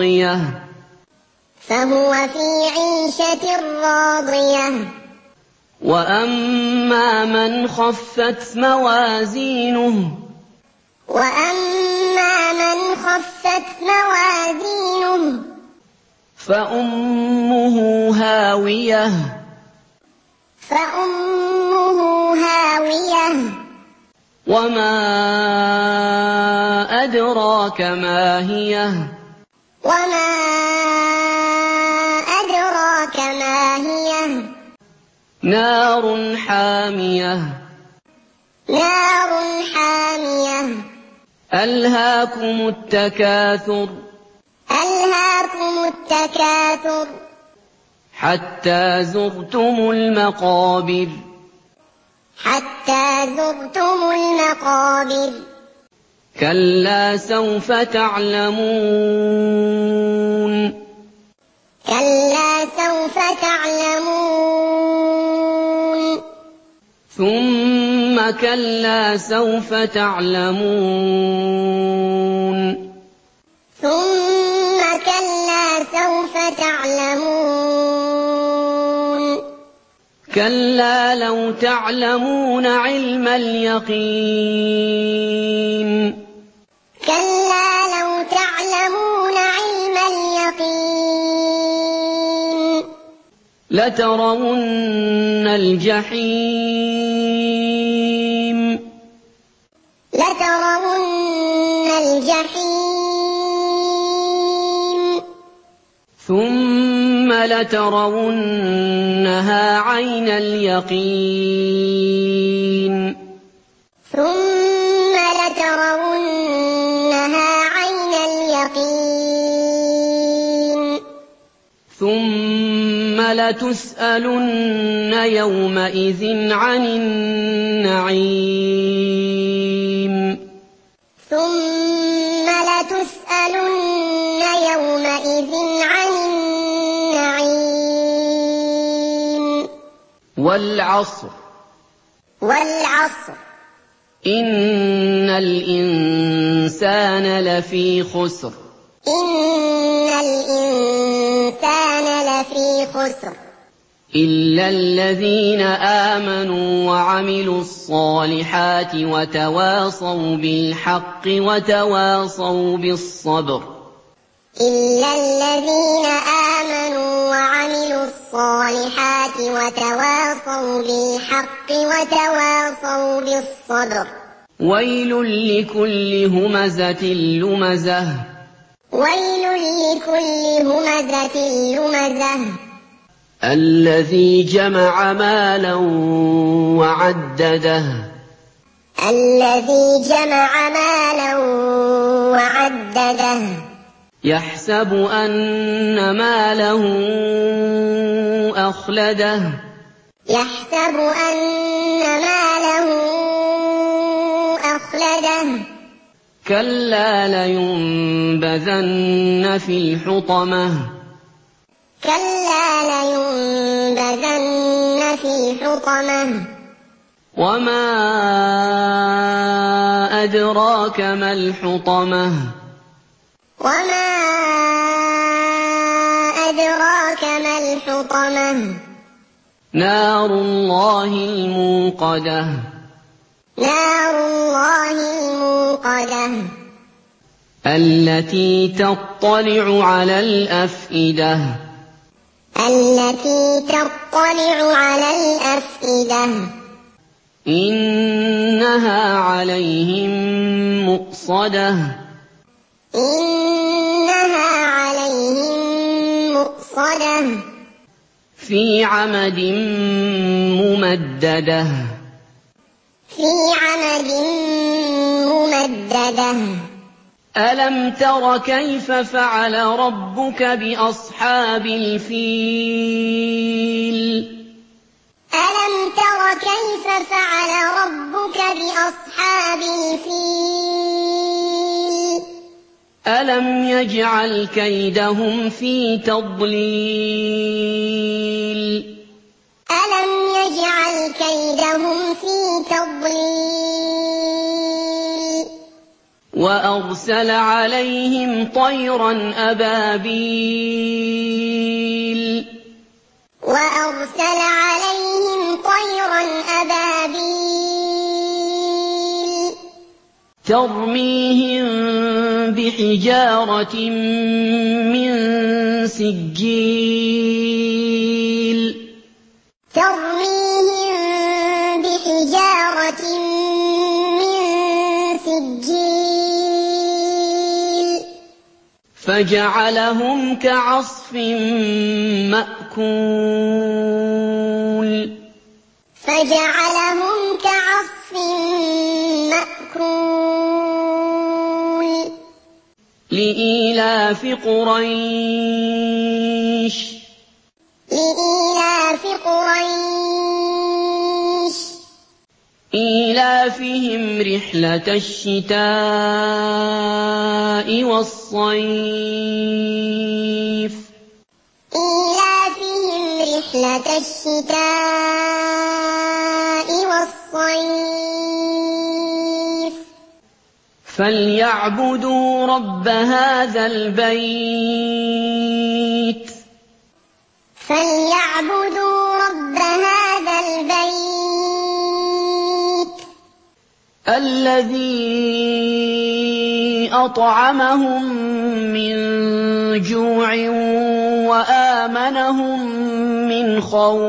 Speaker 1: راضية
Speaker 2: فهو في عيشة راضية
Speaker 1: وَأَمَّا مَنْ خَفَّتْ مَوَازِينُهُ
Speaker 2: وَأَمَّا مَنْ خَفَّتْ مَوَازِينُهُ
Speaker 1: فَأُمُّهُ هَاوِيَةٌ
Speaker 2: فَأُمُّهُ هَاوِيَةٌ
Speaker 1: وَمَا أَدْرَاكَ مَا هِيَهْ
Speaker 2: وَمَا أَدْرَاكَ مَا هِيَهْ
Speaker 1: نَارٌ حَامِيَةٌ
Speaker 2: نَارٌ حَامِيَةٌ
Speaker 1: أَلْهَاكُمُ التَّكَاثُرُ
Speaker 2: أَلْهَاكُمُ التَّكَاثُرُ
Speaker 1: حَتَّىٰ زُرْتُمُ الْمَقَابِرَ
Speaker 2: حَتَّىٰ زُرْتُمُ الْمَقَابِرَ
Speaker 1: كَلَّا سَوْفَ تَعْلَمُونَ
Speaker 2: كَلَّا سَوْفَ تَعْلَمُونَ
Speaker 1: ثُمَّ كَلَّا سَوْفَ تَعْلَمُونَ
Speaker 2: ثُمَّ كَلَّا سَوْفَ تَعْلَمُونَ
Speaker 1: كَلَّا لَوْ تَعْلَمُونَ عِلْمَ الْيَقِينِ
Speaker 2: كَلَّا لَوْ تَعْلَمُونَ عِلْمَ الْيَقِينِ
Speaker 1: لَتَرَوُنَّ الْجَحِيمَ
Speaker 2: لَتَرَوُنَّ الْجَحِيمَ
Speaker 1: ثُمَّ لَتَرَوُنَّهَا عَيْنَ الْيَقِينِ
Speaker 2: ثُمَّ لَتَرَوُنَّهَا عَيْنَ الْيَقِينِ
Speaker 1: ثُمَّ لَتُسْأَلُنَّ يَوْمَئِذٍ عَنِ النَّعِيمِ
Speaker 2: ثُمَّ لَتُسْأَلُنَّ يَوْمَئِذٍ عَنِ النَّعِيمِ
Speaker 1: وَالْعَصْرِ
Speaker 2: وَالْعَصْرِ
Speaker 1: إِنَّ الْإِنسَانَ لَفِي خُسْرٍ
Speaker 2: إِنَّ الْإِنسَانَ لَفِي خُسْرٍ
Speaker 1: إِلَّا الَّذِينَ آمَنُوا وَعَمِلُوا الصَّالِحَاتِ وَتَوَاصَوْا بِالْحَقِّ وَتَوَاصَوْا بِالصَّبْرِ
Speaker 2: إِلَّا الَّذِينَ آمَنُوا وَعَمِلُوا الصَّالِحَاتِ وَتَوَاصَوْا بِالْحَقِّ وَتَوَاصَوْا بِالصَّبْرِ
Speaker 1: وَيْلٌ لِّكُلِّ هُمَزَةٍ لُّمَزَةٍ
Speaker 2: وَيْلٌ لِّكُلِّ هُمَزَةٍ لُّمَزَةٍ
Speaker 1: الَّذِي جَمَعَ مَالًا وَعَدَّدَهُ
Speaker 2: الَّذِي جَمَعَ مَالًا وَعَدَّدَهُ
Speaker 1: يَحْسَبُ أَنَّ مَالَهُ أَخْلَدَهُ
Speaker 2: يَحْسَبُ أَنَّ مَالَهُ أَخْلَدَهُ
Speaker 1: كَلَّا لَيُنبَذَنَّ فِي الْحُطَمَةِ
Speaker 2: كَلَّا لَيُنبَذَنَّ فِي الْحُطَمَةِ
Speaker 1: وَمَا أَدْرَاكَ مَا الْحُطَمَةُ
Speaker 2: وَمَا أَدْرَاكَ مَا الْحُطَمَةُ
Speaker 1: نَارُ اللَّهِ الْمُوقَدَةُ
Speaker 2: نَارُ اللَّهِ الْمُوقَدَةُ
Speaker 1: الَّتِي تَطَّلِعُ عَلَى الْأَفْئِدَةِ
Speaker 2: الَّتِي تَطَّلِعُ عَلَى الْأَفْئِدَةِ
Speaker 1: إِنَّهَا عَلَيْهِم مُّؤْصَدَةٌ
Speaker 2: إِنَّهَا عَلَيْهِم مُّؤْصَدَةٌ
Speaker 1: فِي عَمَدٍ مُّمَدَّدَةٍ
Speaker 2: فِي عَمَدٍ مُّمَدَّدَةٍ
Speaker 1: أَلَمْ تَرَ كَيْفَ فَعَلَ رَبُّكَ بِأَصْحَابِ الْفِيلِ
Speaker 2: أَلَمْ تَرَ كَيْفَ فَعَلَ رَبُّكَ بِأَصْحَابِ الْفِيلِ
Speaker 1: أَلَمْ يَجْعَلْ كَيْدَهُمْ فِي تَضْلِيلٍ
Speaker 2: أَلَمْ يَجْعَلْ كَيْدَهُمْ فِي تَضْلِيلٍ
Speaker 1: وَأَرْسَلَ عَلَيْهِمْ طَيْرًا أَبَابِيلَ
Speaker 2: وَأَرْسَلَ عَلَيْهِمْ طَيْرًا
Speaker 1: ترميهم بحجارة من سجيل
Speaker 2: ترميهم بحجارة من سجيل
Speaker 1: فجعلهم كعصف مأكول
Speaker 2: فجعلهم كعصف مأكول
Speaker 1: لإيلاف قريش
Speaker 2: لإيلاف قريش
Speaker 1: إيلافهم رحلة الشتاء والصيف
Speaker 2: إيلافهم رحلة الشتاء والصيف
Speaker 1: فليعبدوا رب هذا البيت
Speaker 2: فليعبدوا رب هذا البيت
Speaker 1: الذي أطعمهم من جوع وآمنهم من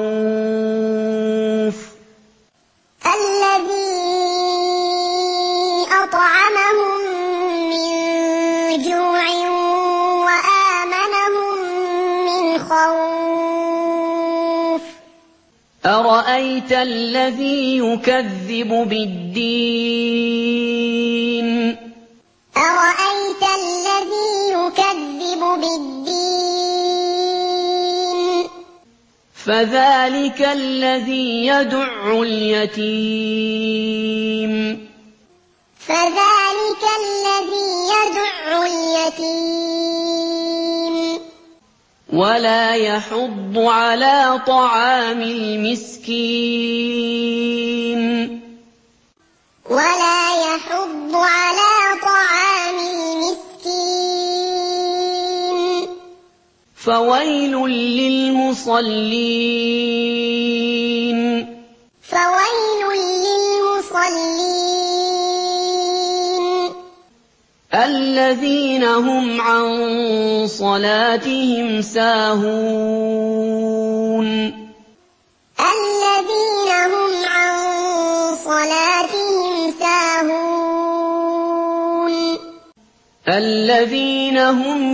Speaker 1: خوف
Speaker 2: الذي أطعمهم من جوع وآمنهم من خوف
Speaker 1: أرأيت الذي يكذب بالدين
Speaker 2: أرأيت الذي يكذب بالدين
Speaker 1: فذلك الذي يدع اليتيم
Speaker 2: فذلك الذي يدع اليتيم
Speaker 1: ولا يحض على طعام المسكين
Speaker 2: ولا يحض على طعام المسكين
Speaker 1: فويل للمصلين
Speaker 2: فويل للمصلين
Speaker 1: الذين هم عن صلاتهم ساهون
Speaker 2: الذين هم عن صلاتهم ساهون
Speaker 1: الذين هم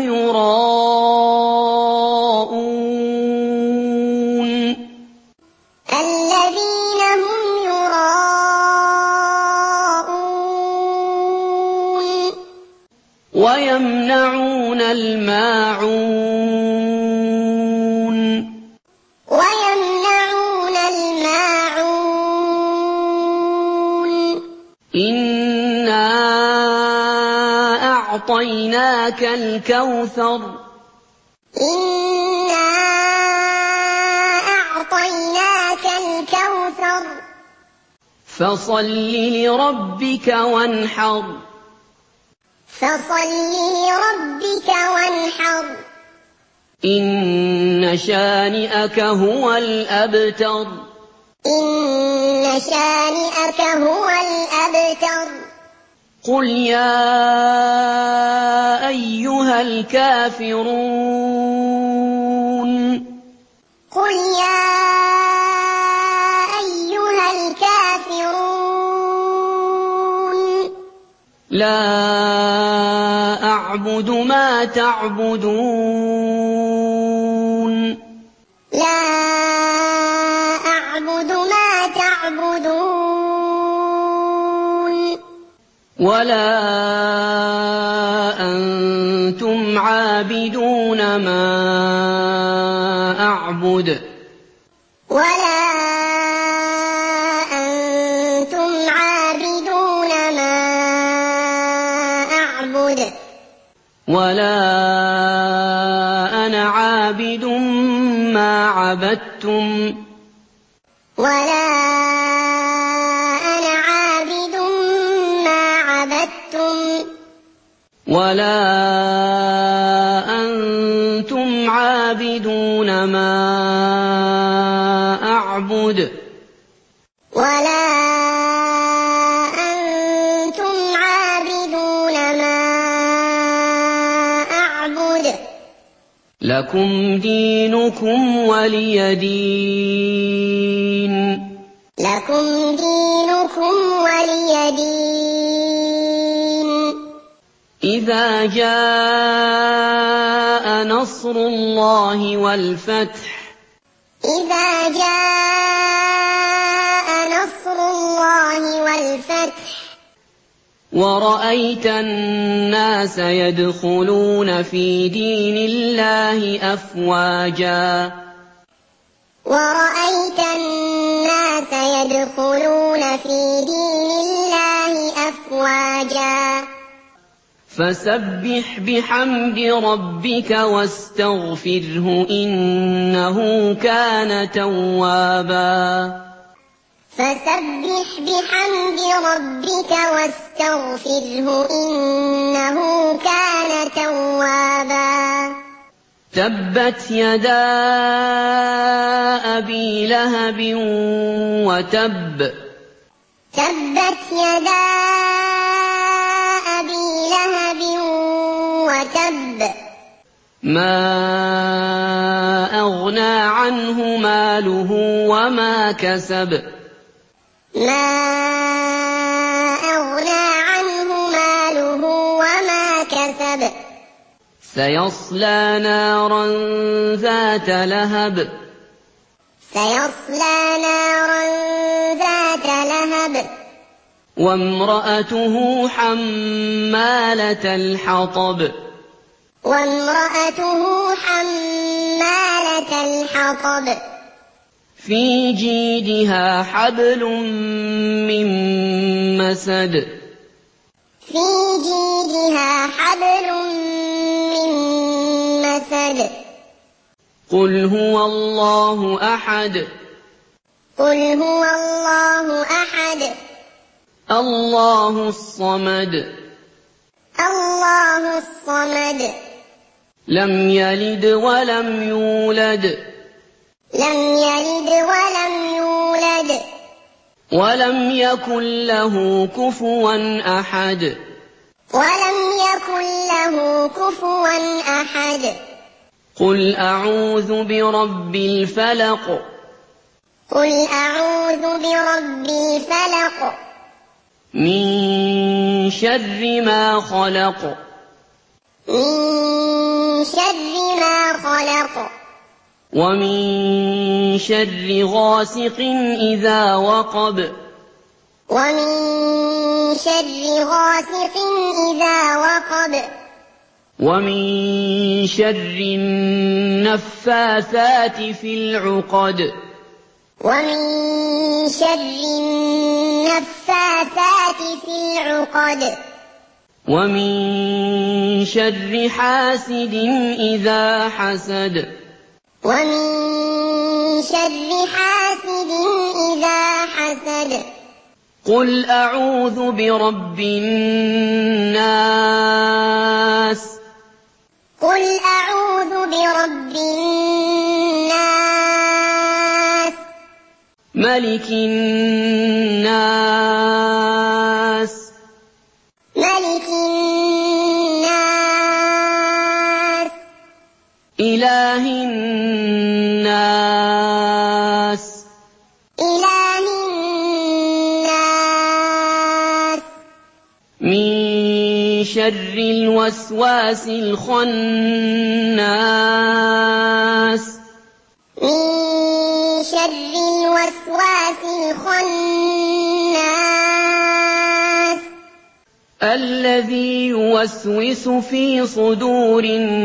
Speaker 1: يراءون
Speaker 2: الذين هم يراءون
Speaker 1: ويمنعون الماعون
Speaker 2: ويمنعون الماعون
Speaker 1: إنا أعطيناك الكوثر
Speaker 2: إنا أعطيناك الكوثر
Speaker 1: فصل لربك وانحر
Speaker 2: فصل لربك وانحر
Speaker 1: إن شانئك هو الأبتر
Speaker 2: إن شانئك هو الأبتر
Speaker 1: قل يا أيها الكافرون
Speaker 2: قل يا أيها الكافرون
Speaker 1: لا أعبد ما تعبدون
Speaker 2: لا أعبد ما تعبدون
Speaker 1: ولا أنتم عابدون ما أعبد
Speaker 2: ولا أنتم عابدون ما أعبد
Speaker 1: ولا أنا عابد ما عبدتم
Speaker 2: ولا أنا عابد ما عبدتم
Speaker 1: ولا أنتم عابدون ما أعبد
Speaker 2: ولا أنتم عابدون
Speaker 1: لكم دينكم ولي دين.
Speaker 2: لكم دينكم ولي دين.
Speaker 1: إذا جاء نصر الله والفتح.
Speaker 2: إذا جاء نصر الله والفتح.
Speaker 1: ورأيت الناس يدخلون في دين الله أفواجا.
Speaker 2: ورأيت الناس يدخلون في دين الله أفواجا.
Speaker 1: فسبح بحمد ربك واستغفره إنه كان توابا.
Speaker 2: فسبح بحمد ربك واستغفره إنه كان توابا.
Speaker 1: تبت يدا أبي لهب وتب.
Speaker 2: تبت يدا أبي لهب وتب.
Speaker 1: ما أغنى عنه ماله وما كسب.
Speaker 2: ما أغنى عنه ماله وما كسب.
Speaker 1: سيصلى نارا ذات لهب.
Speaker 2: سيصلى نارا ذات لهب.
Speaker 1: وامرأته حمالة الحطب.
Speaker 2: وامرأته حمالة الحطب.
Speaker 1: في جيدها حبل من مسد.
Speaker 2: في جيدها حبل من مسد.
Speaker 1: قل هو الله أحد.
Speaker 2: قل هو الله أحد.
Speaker 1: الله الصمد.
Speaker 2: الله الصمد.
Speaker 1: لم يلد ولم يولد.
Speaker 2: لم يلد ولم يولد.
Speaker 1: ولم يكن له كفوا أحد.
Speaker 2: ولم يكن له كفوا أحد.
Speaker 1: قل أعوذ برب الفلق.
Speaker 2: قل أعوذ برب الفلق.
Speaker 1: من شر ما خلق.
Speaker 2: من شر ما خلق.
Speaker 1: ومن شر غاسق إذا وقب.
Speaker 2: ومن شر غاسق إذا وقب.
Speaker 1: ومن شر النفاثات في العقد.
Speaker 2: ومن شر النفاثات في العقد.
Speaker 1: ومن شر حاسد إذا حسد.
Speaker 2: ومن شر حاسد إذا حسد.
Speaker 1: قل أعوذ برب الناس.
Speaker 2: قل أعوذ برب الناس.
Speaker 1: ملك الناس.
Speaker 2: ملك الناس.
Speaker 1: إله الناس.
Speaker 2: إله الناس.
Speaker 1: من شر الوسواس الخناس.
Speaker 2: من شر الوسواس الخناس.
Speaker 1: الذي يوسوس في صدور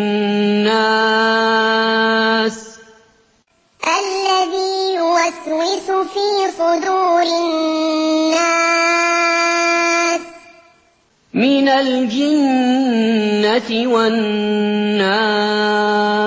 Speaker 1: الناس.
Speaker 2: الذي يوسوس في صدور الناس.
Speaker 1: من الجنة والناس.